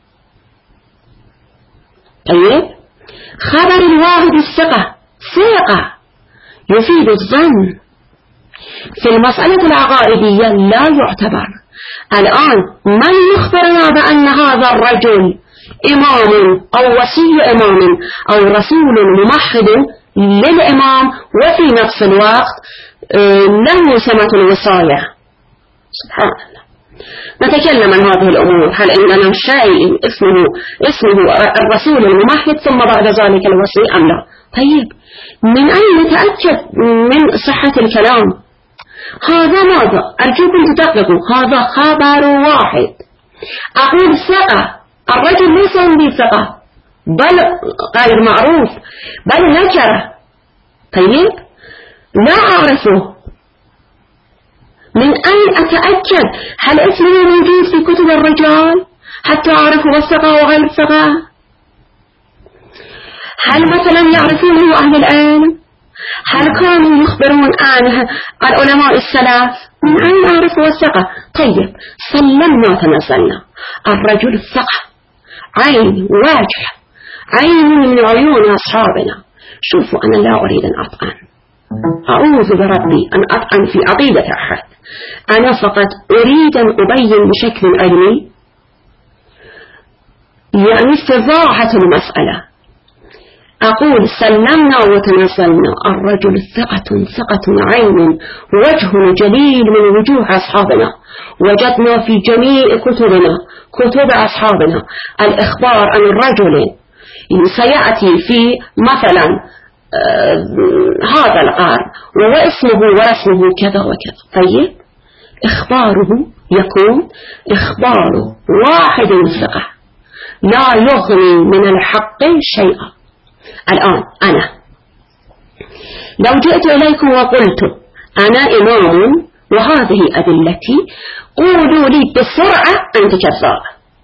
طيب، خبر الواحد الثقة، ثقة يفيد الظن في المسألة العقائدية لا يعتبر. الآن من يخبرنا بأن هذا الرجل إمام أو وصي إمام أو رسول ممهد للإمام، وفي نفس الوقت له سمة الوصاية؟ سبحان الله. نتكلم عن هذه الأمور، هل عندنا شيء اسمه اسمه الرسول الممهد ثم بعد ذلك الوصي أم لا؟ طيب، من أين نتأكد من صحة الكلام؟ هذا ماذا؟ أرجوكم تدققوا، هذا خبر واحد. أقول ثقة، الرجل ليس عندي ثقة، بل غير معروف بل نكرة. طيب لا أعرفه، من أين أتأكد؟ هل اسمه موجود في كتب الرجال حتى أعرف الثقة وغير الثقة؟ هل مثلا يعرفونه أهل العلم؟ هل كانوا يخبرون عنه العلماء السلف؟ من أين أعرف الثقة؟ طيب سلمنا تنزلنا، الرجل الثقة عين واجه، عين من عيون أصحابنا. شوفوا أنا لا أريد أن أطعن، أعوذ بربي أن أطعن في عقيدة أحد، أنا فقط أريد أن أبين بشكل علمي يعني استضاحة المسألة. أقول سلمنا وتنزلنا، الرجل ثقة ثقة عين، وجه جليل من وجوه أصحابنا، وجدنا في جميع كتبنا كتب أصحابنا الإخبار عن الرجل سيأتي في مثلا آه هذا القرن واسمه ورسمه كذا وكذا. طيب إخباره يكون إخبار واحد ثقة لا يغني من الحق شيئا. الآن أنا لو جئت إليكم وقلت أنا إمام وهذه أدلتي، قولوا لي بسرعة أنت كذاب.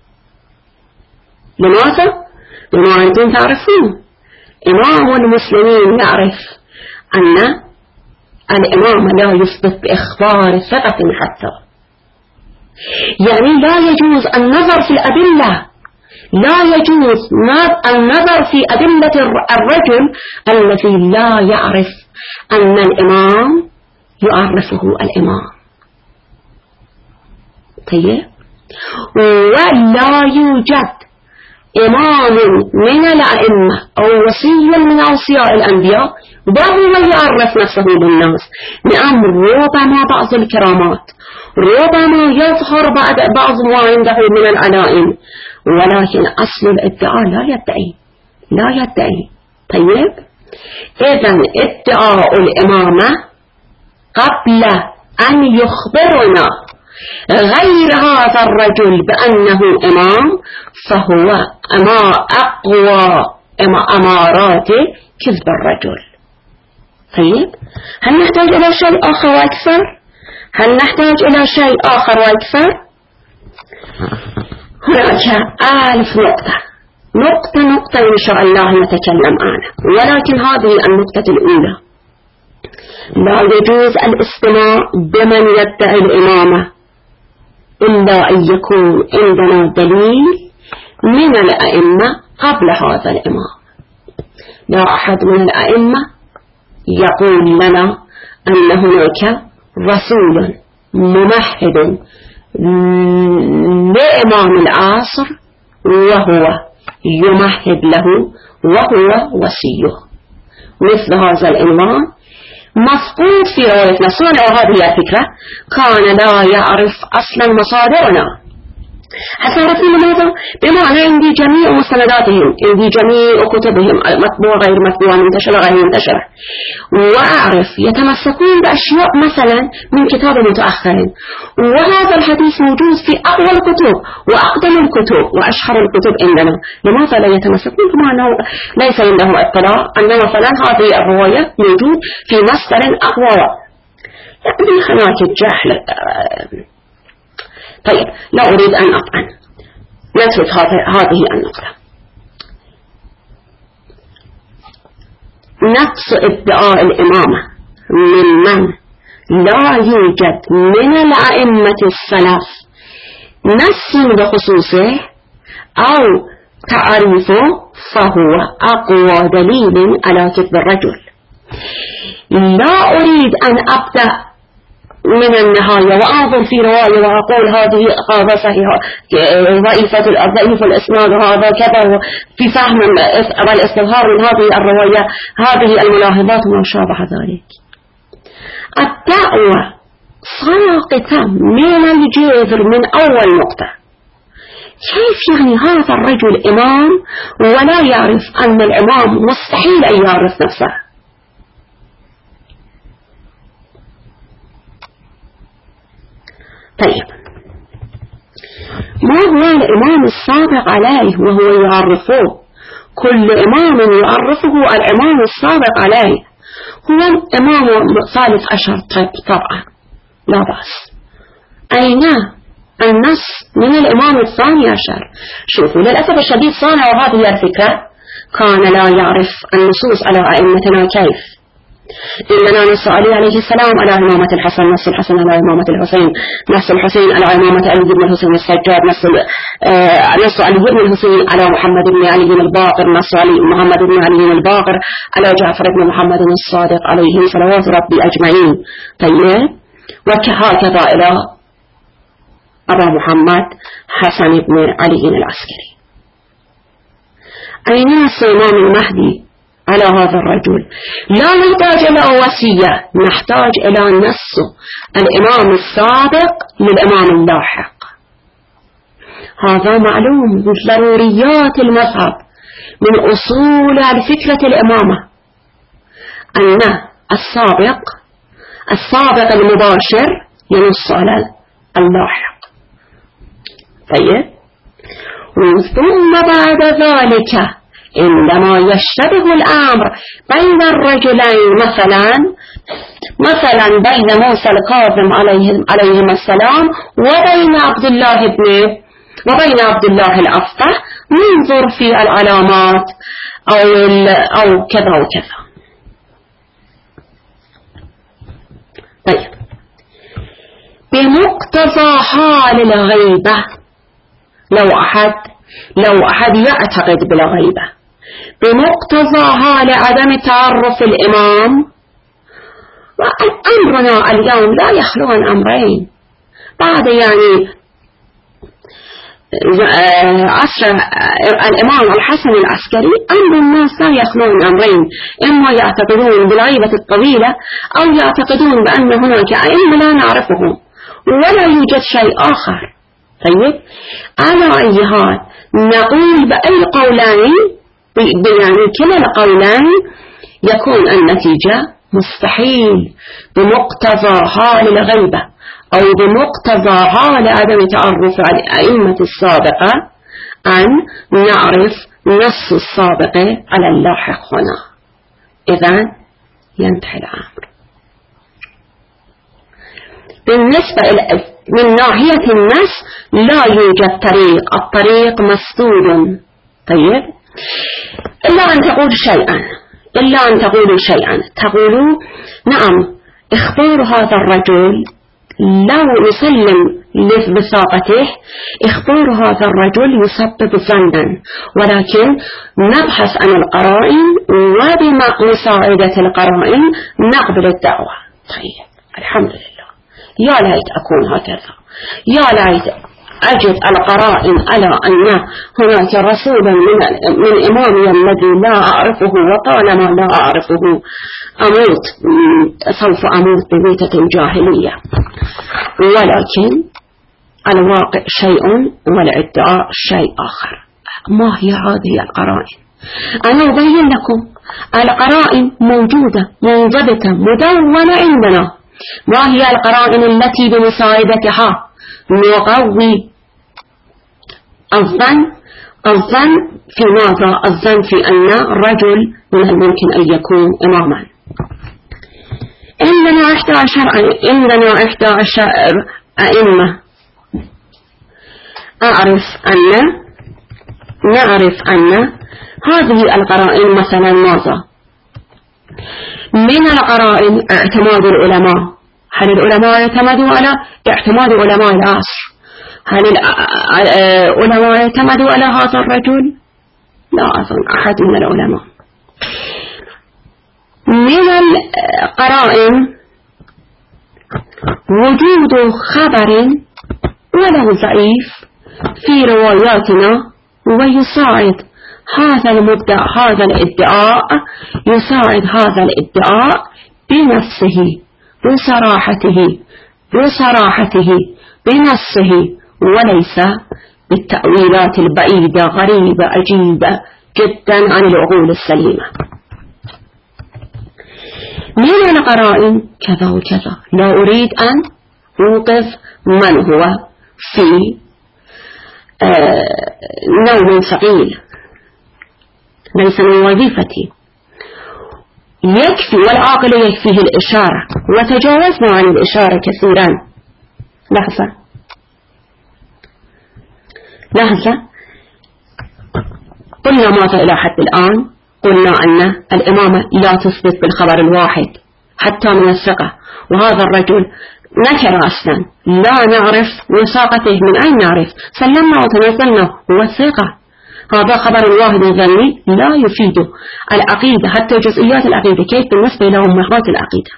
لماذا؟ لما أنتم تعرفون إمام المسلمين يعرف أن الإمام لا يثبت بإخبار ثقة حتى، يعني لا يجوز النظر في الأدلة، لا يجوز النظر في أدلة الرجل الذي لا يعرف أن الإمام يعرفه الإمام. طيب ولا يوجد إمام من الأئمة أو وصي من أوصياء الأنبياء وهو يعرف نفسه للناس. نعم ربما بعض الكرامات، ربما يظهر بعض ما عنده من العلائم، ولكن أصل الادعاء لا يدعي لا يدعي. طيب إذن ادعاء الإمامة قبل أن يخبرنا غير هذا الرجل بأنه إمام فهو أما أقوى أما أمارات كذب الرجل. طيب هل نحتاج إلى شيء آخر وأكثر؟ هل نحتاج إلى شيء آخر وأكثر؟ هناك ألف نقطة نقطة نقطة إن شاء الله نتكلم عنها، ولكن هذه النقطة الأولى: لا يجوز الاستماع بمن يدعي الإمامة إلا أن يكون عندنا دليل من الأئمة قبل هذا الإمام. لا أحد من الأئمة يقول لنا أن هناك رسول ممهد لإمام العصر وهو يمهد له وهو وصيه. مثل هذا الإمام مفقود في روايتنا. صانع هذه الفكرة كان لا يعرف أصلا مصادرنا. هتعرفين لماذا؟ بمعنى عندي جميع مستنداتهم، عندي جميع كتبهم مطبوع غير مطبوع، منتشرة غير منتشرة، وأعرف يتمسكون بأشياء مثلا من كتاب متأخر، وهذا الحديث موجود في أقوى الكتب وأقدم الكتب وأشهر الكتب عندنا. لماذا لا يتمسكون؟ بما أنه ليس عندهم اطلاع أن مثلا هذه الرواية موجود في مصدر أقوى. يعني هناك الجهل. طيب لا أريد أن أطعن، نترك هذه النقطة. نفس ادعاء الإمامة ممن لا يوجد من الأئمة السلف نص بخصوصه أو تعريفه فهو أقوى دليل على كذب الرجل. لا أريد أن أبدأ من النهاية وأنظر في رواية وأقول هذه هذا صحيح ضعيفة ضعيف الإسناد وهذا كذا، في فهم والاستظهار من هذه الرواية هذه الملاحظات وما شابه ذلك. الدعوة ساقطة من الجذر من أول نقطة. كيف يعني هذا الرجل إمام ولا يعرف أن الإمام مستحيل أن يعرف نفسه؟ طيب ما هو الإمام السابق عليه وهو يعرفه؟ كل إمام يعرفه الإمام السابق عليه. هو الإمام ثالث عشر طبعا لا بأس. أين النص من الإمام الثاني عشر؟ شوفوا للأسف الشديد صانع هذه الفكرة كان لا يعرف النصوص على أئمتنا كيف. إننا نص علي عليه السلام على إمامة الحسن، نص الحسن على إمامة الحسين، نص الحسين على إمامة علي بن الحسين السجاد، نص آه نص علي بن الحسين على محمد بن علي بن الباقر، نص علي محمد بن علي بن الباقر على جعفر بن محمد الصادق عليهم صلوات ربي أجمعين. طيب وكهكذا إلى أبا محمد حسن بن علي العسكري. أين نص الإمام المهدي على هذا الرجل؟ لا نحتاج إلى وصية، نحتاج إلى نص الإمام السابق للإمام اللاحق. هذا معلوم من ضروريات المذهب، من أصول الفكرة الإمامة، أن السابق السابق المباشر ينص على اللاحق. طيب ثم بعد ذلك عندما يشتبه الأمر بين الرجلين، مثلا مثلا بين موسى الكاظم عليه عليهما السلام وبين عبد الله بن وبين عبد الله الأفقه، ننظر في العلامات أو أو كذا وكذا. طيب بمقتضى حال الغيبة، لو أحد لو أحد يعتقد بالغيبة، بمقتضى حال عدم تعرف الإمام، وأمرنا اليوم لا يخلو عن أمرين. بعد يعني عصر الإمام الحسن العسكري أمر الناس لا يخلو عن أمرين، إما يعتقدون بالغيبة الطويلة أو يعتقدون بأن هناك أئمة لا نعرفهم ولا يوجد شيء آخر. طيب على أي حال نقول بأي قولين، يعني كلا القولين يكون النتيجة مستحيل بمقتضى حال الغيبة أو بمقتضى حال عدم تعرف الأئمة السابقة أن نعرف نص السابق على اللاحق هنا. إذن ينتهي الأمر. بالنسبة من ناحية النص لا يوجد طريق، الطريق مسدود. طيب إلا أن تقول شيئا إلا أن تقولوا شيئا تقولوا نعم إخبار هذا الرجل لو نسلم لبساقته، إخبار هذا الرجل يسبب ظنا، ولكن نبحث عن القرائن وبمساعدة القرائن نقبل الدعوة. طيب الحمد لله، يا ليت أكون هكذا، يا ليت أجد القرائن على أن هناك رسولا من, من إمامي الذي لا أعرفه، وطالما لا أعرفه أموت سوف أموت بميتة جاهلية. ولكن الواقع شيء والادعاء شيء آخر. ما هي هذه القرائن؟ أنا أبين لكم القرائن موجودة منضبطة مدونة عندنا. ما هي القرائن التي بمساعدتها نقوي الظن؟ الظن في ماذا؟ الظن في أن رجل من الممكن أن يكون إماما. إننا إحدى عشر إننا إحدى عشر أئمة أعرف أن نعرف أن هذه القرائن مثلا ماذا؟ من القرائن اعتماد العلماء. هل العلماء يعتمدوا على اعتماد علماء العصر؟ هل العلماء يعتمدوا على هذا الرجل؟ لا أظن أحد من العلماء. من القرائن وجود خبر ولو ضعيف في رواياتنا ويساعد هذا المبدع هذا الادعاء يساعد هذا الادعاء بنفسه بصراحته بصراحته بنصه، وليس بالتأويلات البعيدة غريبة عجيبة جدا عن العقول السليمة. من القرائن كذا وكذا، لا أريد أن أوقف من هو في آه نوم ثقيل. ليس من وظيفتي. يكفي والعاقل يكفيه الإشارة، وتجاوزنا عن الإشارة كثيرا. لحظة لحظة قلنا ماذا إلى حد الآن؟ قلنا أن الإمامة لا تثبت بالخبر الواحد حتى من الثقة، وهذا الرجل نكر أصلا، لا نعرف وثاقته، من أين نعرف؟ سلمنا وتنزلنا، هو الثقة. هذا خبر واحد ظني لا يفيد العقيدة، حتى جزئيات العقيدة. كيف بالنسبة لهم محرات العقيدة؟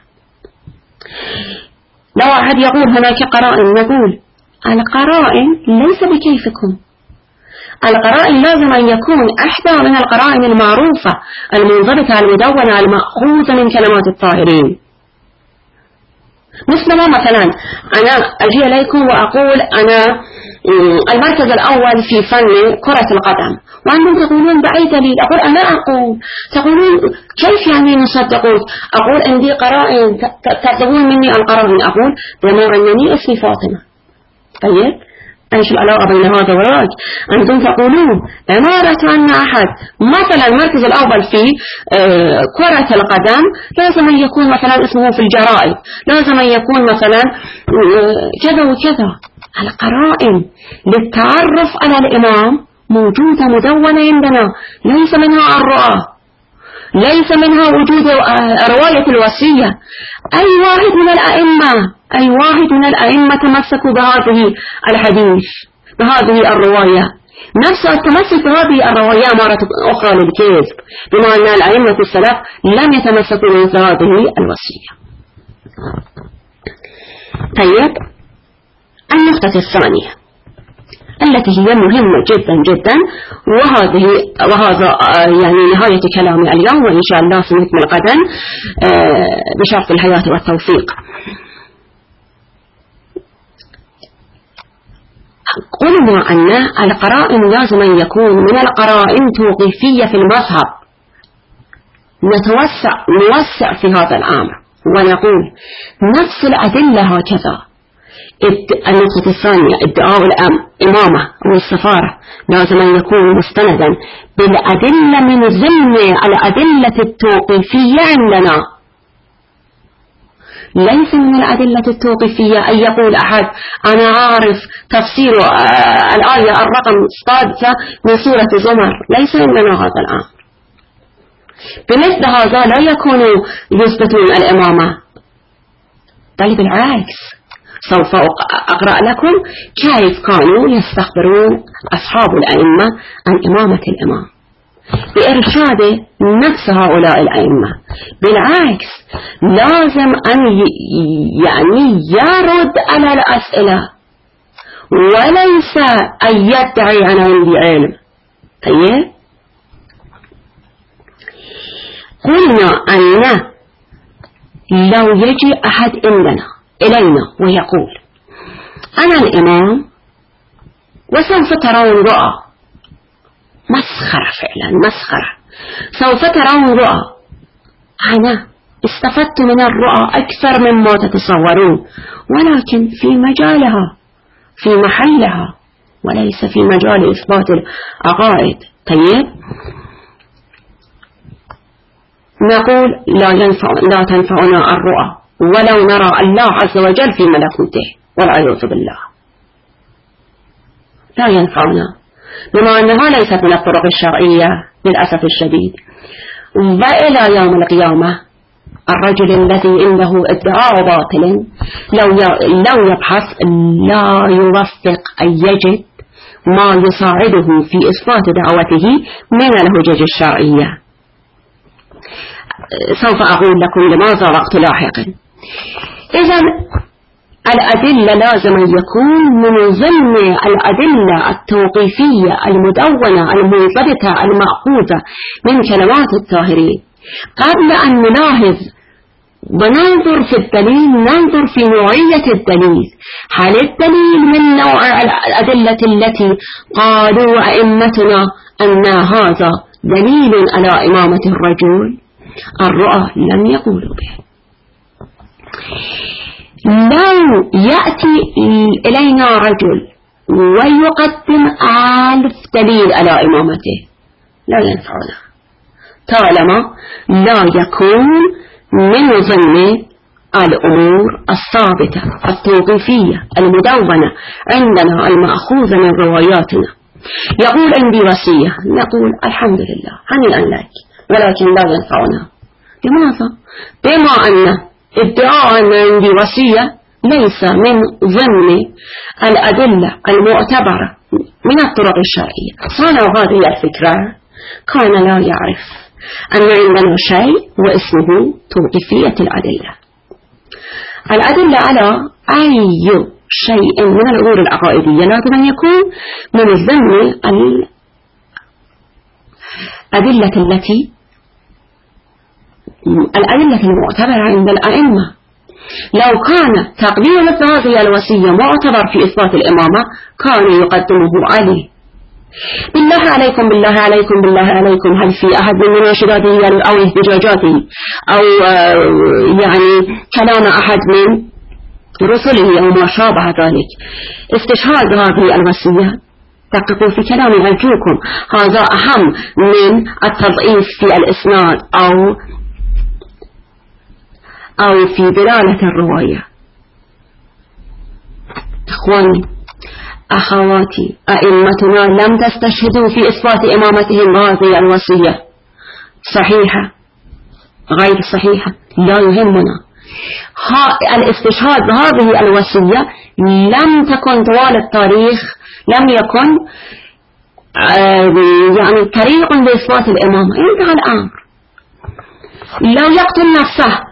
لو أحد يقول هناك قرائن، نقول القرائن ليس بكيفكم. القرائن لازم أن يكون أحدى من القرائن المعروفة المنضبطة المدونة المأخوذة من كلمات الطاهرين. مثل ما مثلا أنا أجي إليكم وأقول أنا المركز الأول في فن كرة القدم، وأنتم تقولون بأي دليل؟ أقول أنا أقول، تقولون كيف يعني نصدقون؟ أقول عندي قرائن، تطلبون مني القرائن. أقول بما أنني اسمي فاطمة. طيب ايش العلاقة بين هذا وذاك؟ أنتم تقولون عبارة أن أحد مثلا المركز الأول في آه كرة القدم لازم أن يكون مثلا اسمه في الجرائد، لازم أن يكون مثلا آه كذا وكذا. القرائن للتعرف على الإمام موجودة مدونة عندنا، ليس منها الرؤى، ليس منها وجود رواية الوصية. أي واحد من الأئمة أي واحد من الأئمة تمسكوا بهذه الحديث، بهذه الرواية، نفس التمسك بهذه الرواية مرة أخرى للكذب، بما أن الأئمة السلف لم يتمسكوا بهذه الوصية. طيب النقطة الثانية التي هي مهمة جدا جدا، وهذه وهذا يعني نهاية كلامي اليوم، وإن شاء الله سنكمل غدا بشرط الحياة والتوفيق. قلنا أن القرائن لازم أن يكون من القرائن توقيفية في المذهب. نتوسع نوسع في هذا الأمر ونقول نفس الأدلة هكذا. النقطة الثانية ادعاء الإمامة والسفارة لازم أن يكون مستندا بالأدلة من ضمن الأدلة التوقيفية عندنا، ليس من الأدلة التوقيفية أن يقول أحد أنا عارف تفسير الآية الرقم السادسة من سورة زمر، ليس عندنا هذا الأمر. بمثل هذا لا يكون يثبتون الإمامة، بل بالعكس. سوف أقرأ لكم كيف كانوا يستخبرون أصحاب الأئمة عن إمامة الإمام بإرشاد نفس هؤلاء الأئمة. بالعكس لازم أن يعني يرد على الأسئلة وليس أن يدعي أنا عندي علم. طيب قلنا أن لو يجي أحد عندنا إلينا ويقول أنا الإمام وسوف ترون رؤى، مسخرة فعلا مسخرة، سوف ترون رؤى، أنا استفدت من الرؤى أكثر مما تتصورون، ولكن في مجالها في محلها وليس في مجال إثبات العقائد. طيب نقول لا, ينفع لا تنفعنا الرؤى ولو نرى الله عز وجل في ملكوته، والعياذ بالله لا ينفعنا، بما أنها ليست من الطرق الشرعية للأسف الشديد. وإلى يوم القيامة الرجل الذي عنده ادعاء باطل لو لو يبحث لا يوفق أن يجد ما يساعده في إثبات دعوته من الحجج الشرعية. سوف أقول لكم لماذا وقت لاحقا. إذن الأدلة لازم يكون من ضمن الأدلة التوقيفية المدونة المنضبطة المأخوذة من كلمات الطاهرين. قبل أن نلاحظ وننظر في الدليل ننظر في نوعية الدليل، هل الدليل من نوع الأدلة التي قالوا أئمتنا أن هذا دليل على إمامة الرجل؟ الرؤى لم يقولوا به. لو يأتي إلينا رجل ويقدم ألف دليل على إمامته لا ينفعنا، طالما لا يكون من ضمن الأمور الثابتة التوقيفية المدونة عندنا المأخوذة من رواياتنا. يقول عندي وصية، نقول الحمد لله هنيئا لك، ولكن لا ينفعنا. لماذا؟ بما أن ادعاء أن عندي وصية ليس من ضمن الأدلة المعتبرة من الطرق الشرعية. صانع هذه الفكرة كان لا يعرف أن عندنا شيء واسمه توقيفية الأدلة. الأدلة على أي شيء من الأمور العقائدية لازم أن يكون من ضمن الأدلة التي الأدلة المعتبرة عند الأئمة. لو كان تقديم مثل هذه الوصية معتبر في إثبات الإمامة كان يقدمه علي. بالله عليكم بالله عليكم بالله عليكم، هل في أحد من مناشداته أو احتجاجاته أو يعني كلام أحد من رسله أو ما شابه ذلك استشهاد هذه الوصية؟ دققوا في كلامي أرجوكم، هذا أهم من التضعيف في الإسناد أو أو في دلالة الرواية. إخواني أخواتي، أئمتنا لم تستشهدوا في إثبات إمامتهم هذه الوصية، صحيحة غير صحيحة لا يهمنا. الاستشهاد بهذه الوصية لم تكن طوال التاريخ، لم يكن يعني طريق لإثبات الإمامة. انتهى الأمر. لو يقتل نفسه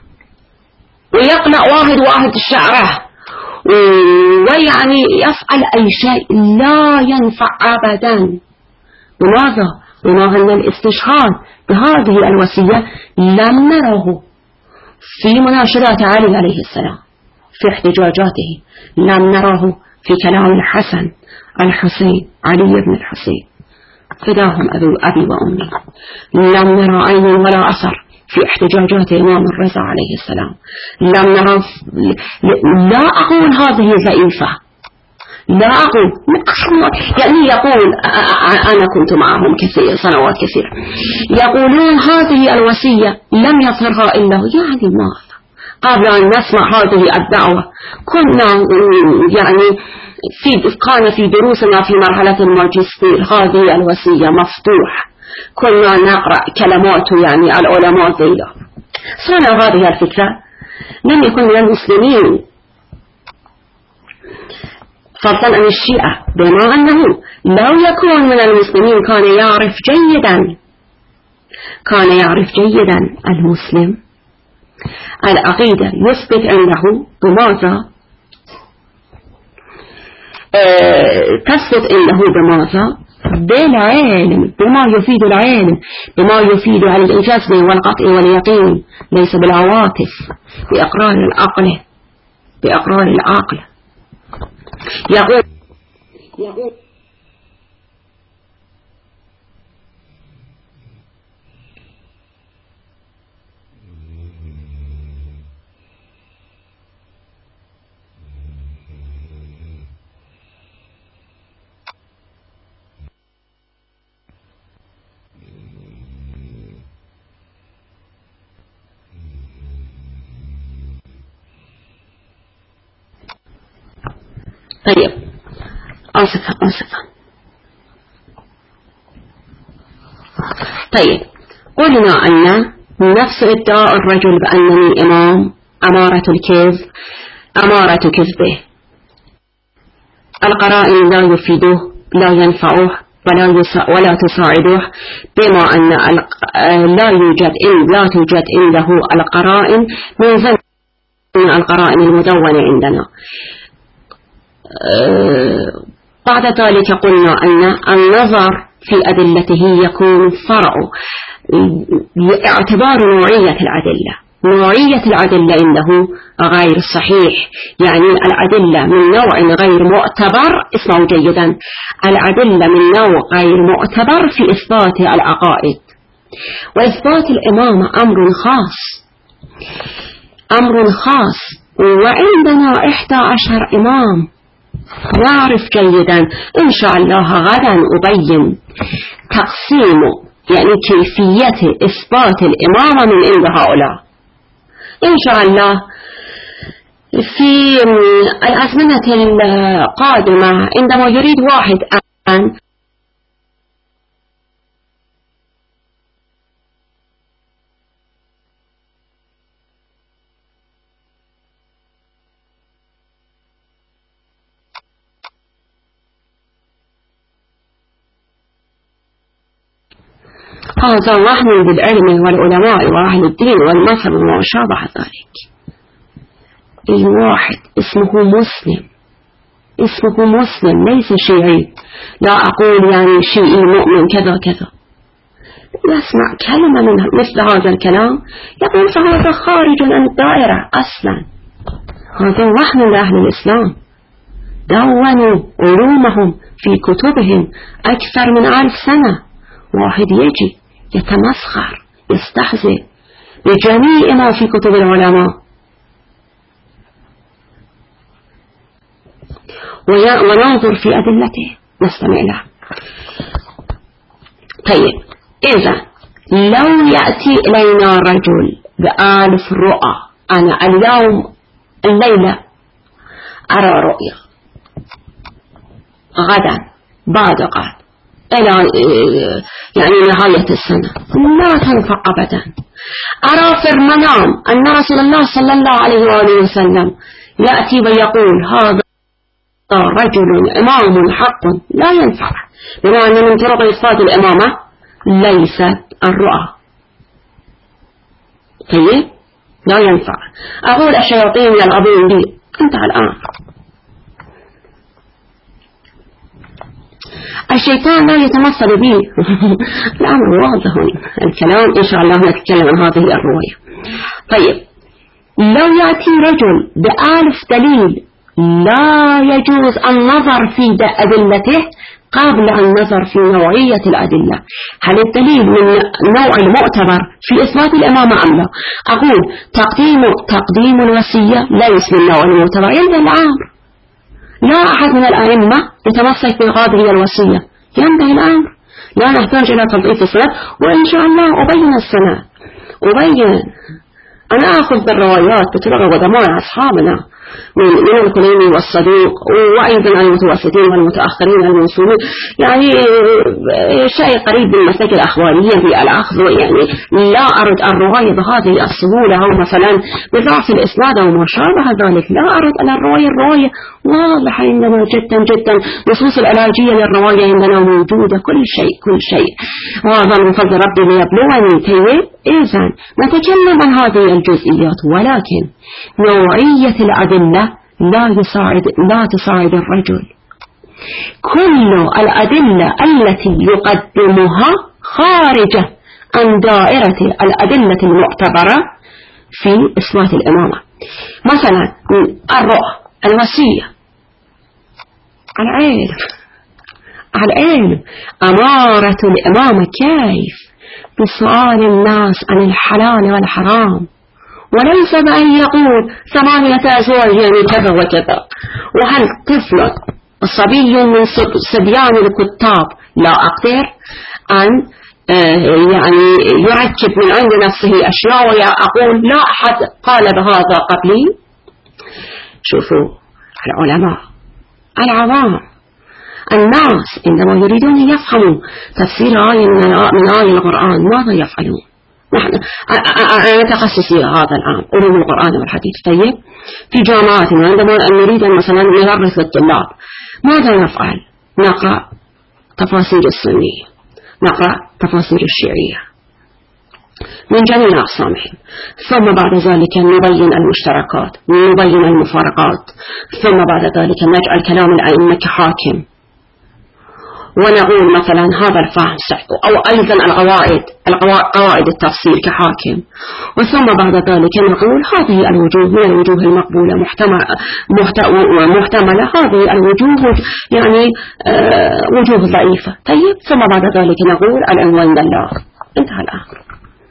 ويقلع واحد واحد شعره ويعني يفعل أي شيء لا ينفع أبدا. لماذا؟ لما أن الاستشهاد بهذه الوصية لم نره في مناشدات علي عليه السلام في احتجاجاته، لم نره في كلام الحسن الحسين علي بن الحسين فداهم أبي, أبي وأمي، لم نرى عين ولا أثر في احتجاجات إمام الرضا عليه السلام. لم نرى، لا أقول هذه ضعيفة، لا أقول يعني يقول أنا كنت معهم كثير سنوات كثيرة يقولون هذه الوصية لم يظهرها إلا يعني ماذا. قبل أن نسمع هذه الدعوة كنا يعني في كان في دروسنا في مرحلة الماجستير هذه الوصية مفتوح، كنا نقرأ كلمات يعني العلماء ذيلا. صنع هذه الفكرة لم يكن من المسلمين فضلا عن الشيعة، بما أنه لو يكون من المسلمين كان يعرف جيدا كان يعرف جيدا المسلم العقيدة يثبت عنده بماذا أه تثبت عنده بماذا بالعلم، بما يفيد العلم، بما يفيد على الجزم والقطع واليقين، ليس بالعواطف، بإقرار العقل بإقرار العقل. يقول يقول طيب أنصفا أنصفا طيب قلنا أن نفس ادعاء الرجل بأنني إمام أمارة الكذب أمارة كذبه، القرائن لا يفيده لا ينفعه ولا ولا تساعده، بما أن لا يوجد إن لا توجد عنده القرائن من ضمن القرائن المدونة عندنا. بعد ذلك قلنا أن النظر في أدلته يكون فرع اعتبار نوعية الأدلة. نوعية الأدلة عنده غير صحيح، يعني الأدلة من نوع غير معتبر، اسمعوا جيدا، الأدلة من نوع غير معتبر في إثبات العقائد. وإثبات الإمامة أمر خاص أمر خاص وعندنا إحدى عشر إمام. نعرف جيدا إن شاء الله غدا أبين تقسيم يعني كيفية إثبات الإمامة من عند هؤلاء. إن شاء الله في الأزمنة القادمة عندما يريد واحد أن هذا وهم بالعلم والعلماء وأهل الدين والمذهب وما شابه ذلك. الواحد اسمه مسلم، اسمه مسلم ليس شيعي، لا أقول يعني شيعي مؤمن كذا كذا، يسمع كلمة من مثل هذا الكلام يقول فهذا خارج عن الدائرة أصلا. هذا وهم لأهل الإسلام، دونوا علومهم في كتبهم أكثر من ألف سنة، واحد يجي يتمسخر يستهزئ بجميع ما في كتب العلماء وننظر في أدلته نستمع له. طيب إذا لو يأتي إلينا رجل بألف رؤى، أنا اليوم الليلة أرى رؤيا، غدا بعد غد إلى يعني نهاية السنة لا تنفع أبدا. أرى في المنام أن رسول الله صلى الله عليه وآله وسلم يأتي ويقول هذا رجل إمام حق، لا ينفع، بما أن من طرق إثبات الإمامة ليست الرؤى. طيب لا ينفع. أقول الشياطين يلعبون بي، انتهى الآن. الشيطان لا يتمثل به الأمر واضح، الكلام إن شاء الله نتكلم عن هذه الرواية. طيب لو يأتي رجل بألف دليل لا يجوز النظر في أدلته قبل النظر في نوعية الأدلة، هل الدليل من نوع المعتبر في إثبات الإمامة أم لا؟ أقول تقديم تقديم الوصية ليس من نوع المعتبر، ينتهي الأمر، لا أحد من الأئمة يتمسك بهذه الوصية، ينتهي الأمر، لا نحتاج إلى تضعيف السند. وإن شاء الله أبين السند، أبين، أنا أخذ بالروايات بطرق قدماء أصحابنا من من الكليني والصدوق، وأيضا المتوسطين والمتأخرين الموصولين، يعني شيء قريب من المسلك الأخبارية في الأخذ. يعني لا أرد الرواية بهذه السهولة أو مثلا بضعف الإسناد أو ما شابه ذلك، لا أرد أن الرواية الرواية واضحة عندنا جدا جدا، نصوص العلاجية للرواية عندنا موجودة، كل شيء كل شيء، وهذا من فضل ربي ليبلوني. طيب إذن نتكلم عن هذه الجزئيات، ولكن نوعية الأدلة لا يساعد لا تساعد الرجل. كل الأدلة التي يقدمها خارجة عن دائرة الأدلة المعتبرة في إثبات الإمامة. مثلا الرؤى، الوصية، العلم، العلم أمارة الإمامة كيف؟ بسؤال الناس عن الحلال والحرام، وليس بأن يقول ثمانية أزواج يعني كذا وكذا. وهل طفل صبي من صبيان الكتاب لا أقدر أن يعني يركب من عند نفسه أشياء ويقول لا أحد قال بهذا قبلي؟ شوفوا العلماء العوام الناس عندما يريدون يفهموا تفسير آية من آية القرآن ماذا يفعلون؟ نحن أنا تخصصي هذا الآن علوم القرآن والحديث. طيب في جامعاتنا عندما نريد مثلا ندرس للطلاب ماذا نفعل؟ نقرأ تفاسير السنية، نقرأ تفاسير الشيعية من جميع أقسامهم، ثم بعد ذلك نبين المشتركات، نبين المفارقات، ثم بعد ذلك نجعل كلام الأئمة كحاكم، ونقول مثلا هذا الفهم صح، أو أيضا القواعد قواعد التفسير كحاكم، وثم بعد ذلك نقول هذه الوجوه من الوجوه المقبولة محتملة، هذه الوجوه يعني آه وجوه ضعيفة. طيب ثم بعد ذلك نقول العنوان بالله، انتهى الأمر.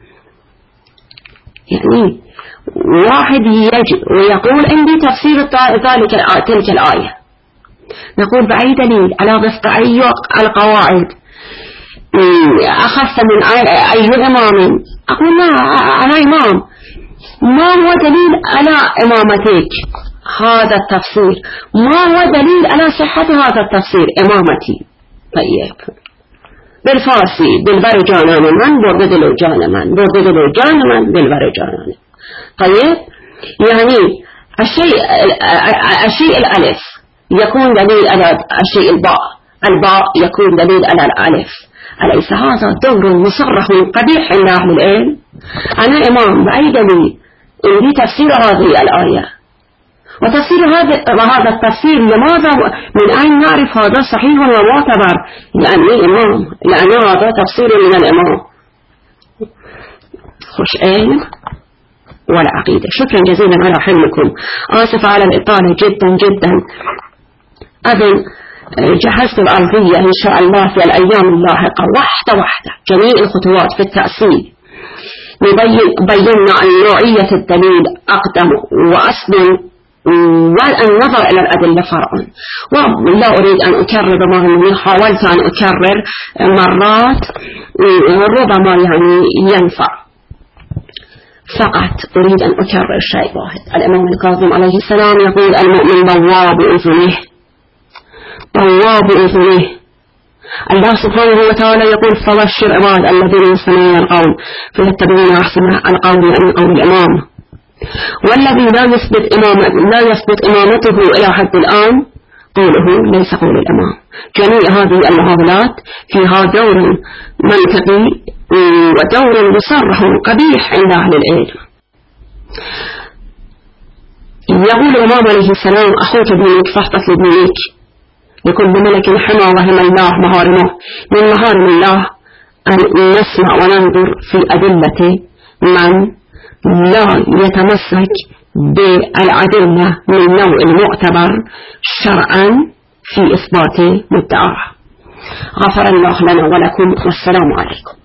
يعني واحد يجي ويقول عندي تفسير ذلك تلك الآية، نقول بأي دليل على وفق أي القواعد أخف من أي إمام، أقول لا، أنا إمام. ما هو دليل على إمامتك هذا التفسير؟ ما هو دليل على صحة هذا التفسير إمامتي؟ طيب بالفارسي دلبر جانان من برد دلو جان من، برد دلو جان من دلبر جانان. طيب يعني الشيء الشيء الألف يكون دليل على الشيء الباء، الباء يكون دليل على الألف. أليس هذا دور مصرح قبيح عند أهل العلم؟ أنا إمام بأي دليل؟ عندي تفسير هذه الآية وتفسير هذا وهذا التفسير. لماذا من أين نعرف هذا صحيح ومعتبر؟ لأني إمام، لأن هذا تفسير من الإمام. خوش علم ولا عقيدة. شكرا جزيلا على حلمكم. آسف على الإطالة جدا جدا. أذن جهزت الأرضية إن شاء الله في الأيام اللاحقة واحدة واحدة جميع الخطوات في التأصيل. نبين بينا عن نوعية الدليل أقدم وأصل والنظر إلى الأدلة فرع. ولا أريد أن أكرر بما أني حاولت أن أكرر مرات ربما يعني ينفع، فقط أريد أن أكرر شيء واحد. الإمام الكاظم عليه السلام يقول المؤمن بواب أذنه، بواب أذنه. الله سبحانه وتعالى يقول فبشر عباد الذين يستمعون القول فيتبعون أحسن القول يعني قول الإمام. والذي لا يثبت إمامة لا يثبت إمامته إلى حد الآن قوله ليس قول الإمام. جميع هذه المعاملات فيها دور منطقي ودور مصرح قبيح عند أهل العلم. يقول الإمام عليه السلام أخوك ابنك فاحتفل ابنك، لكل ملك حمى وهم الله مهارمه. من مهارم الله أن نسمع وننظر في أدلة من لا يتمسك بالأدلة من نوع المعتبر شرعا في إثبات مدعاه. غفر الله لنا ولكم والسلام عليكم.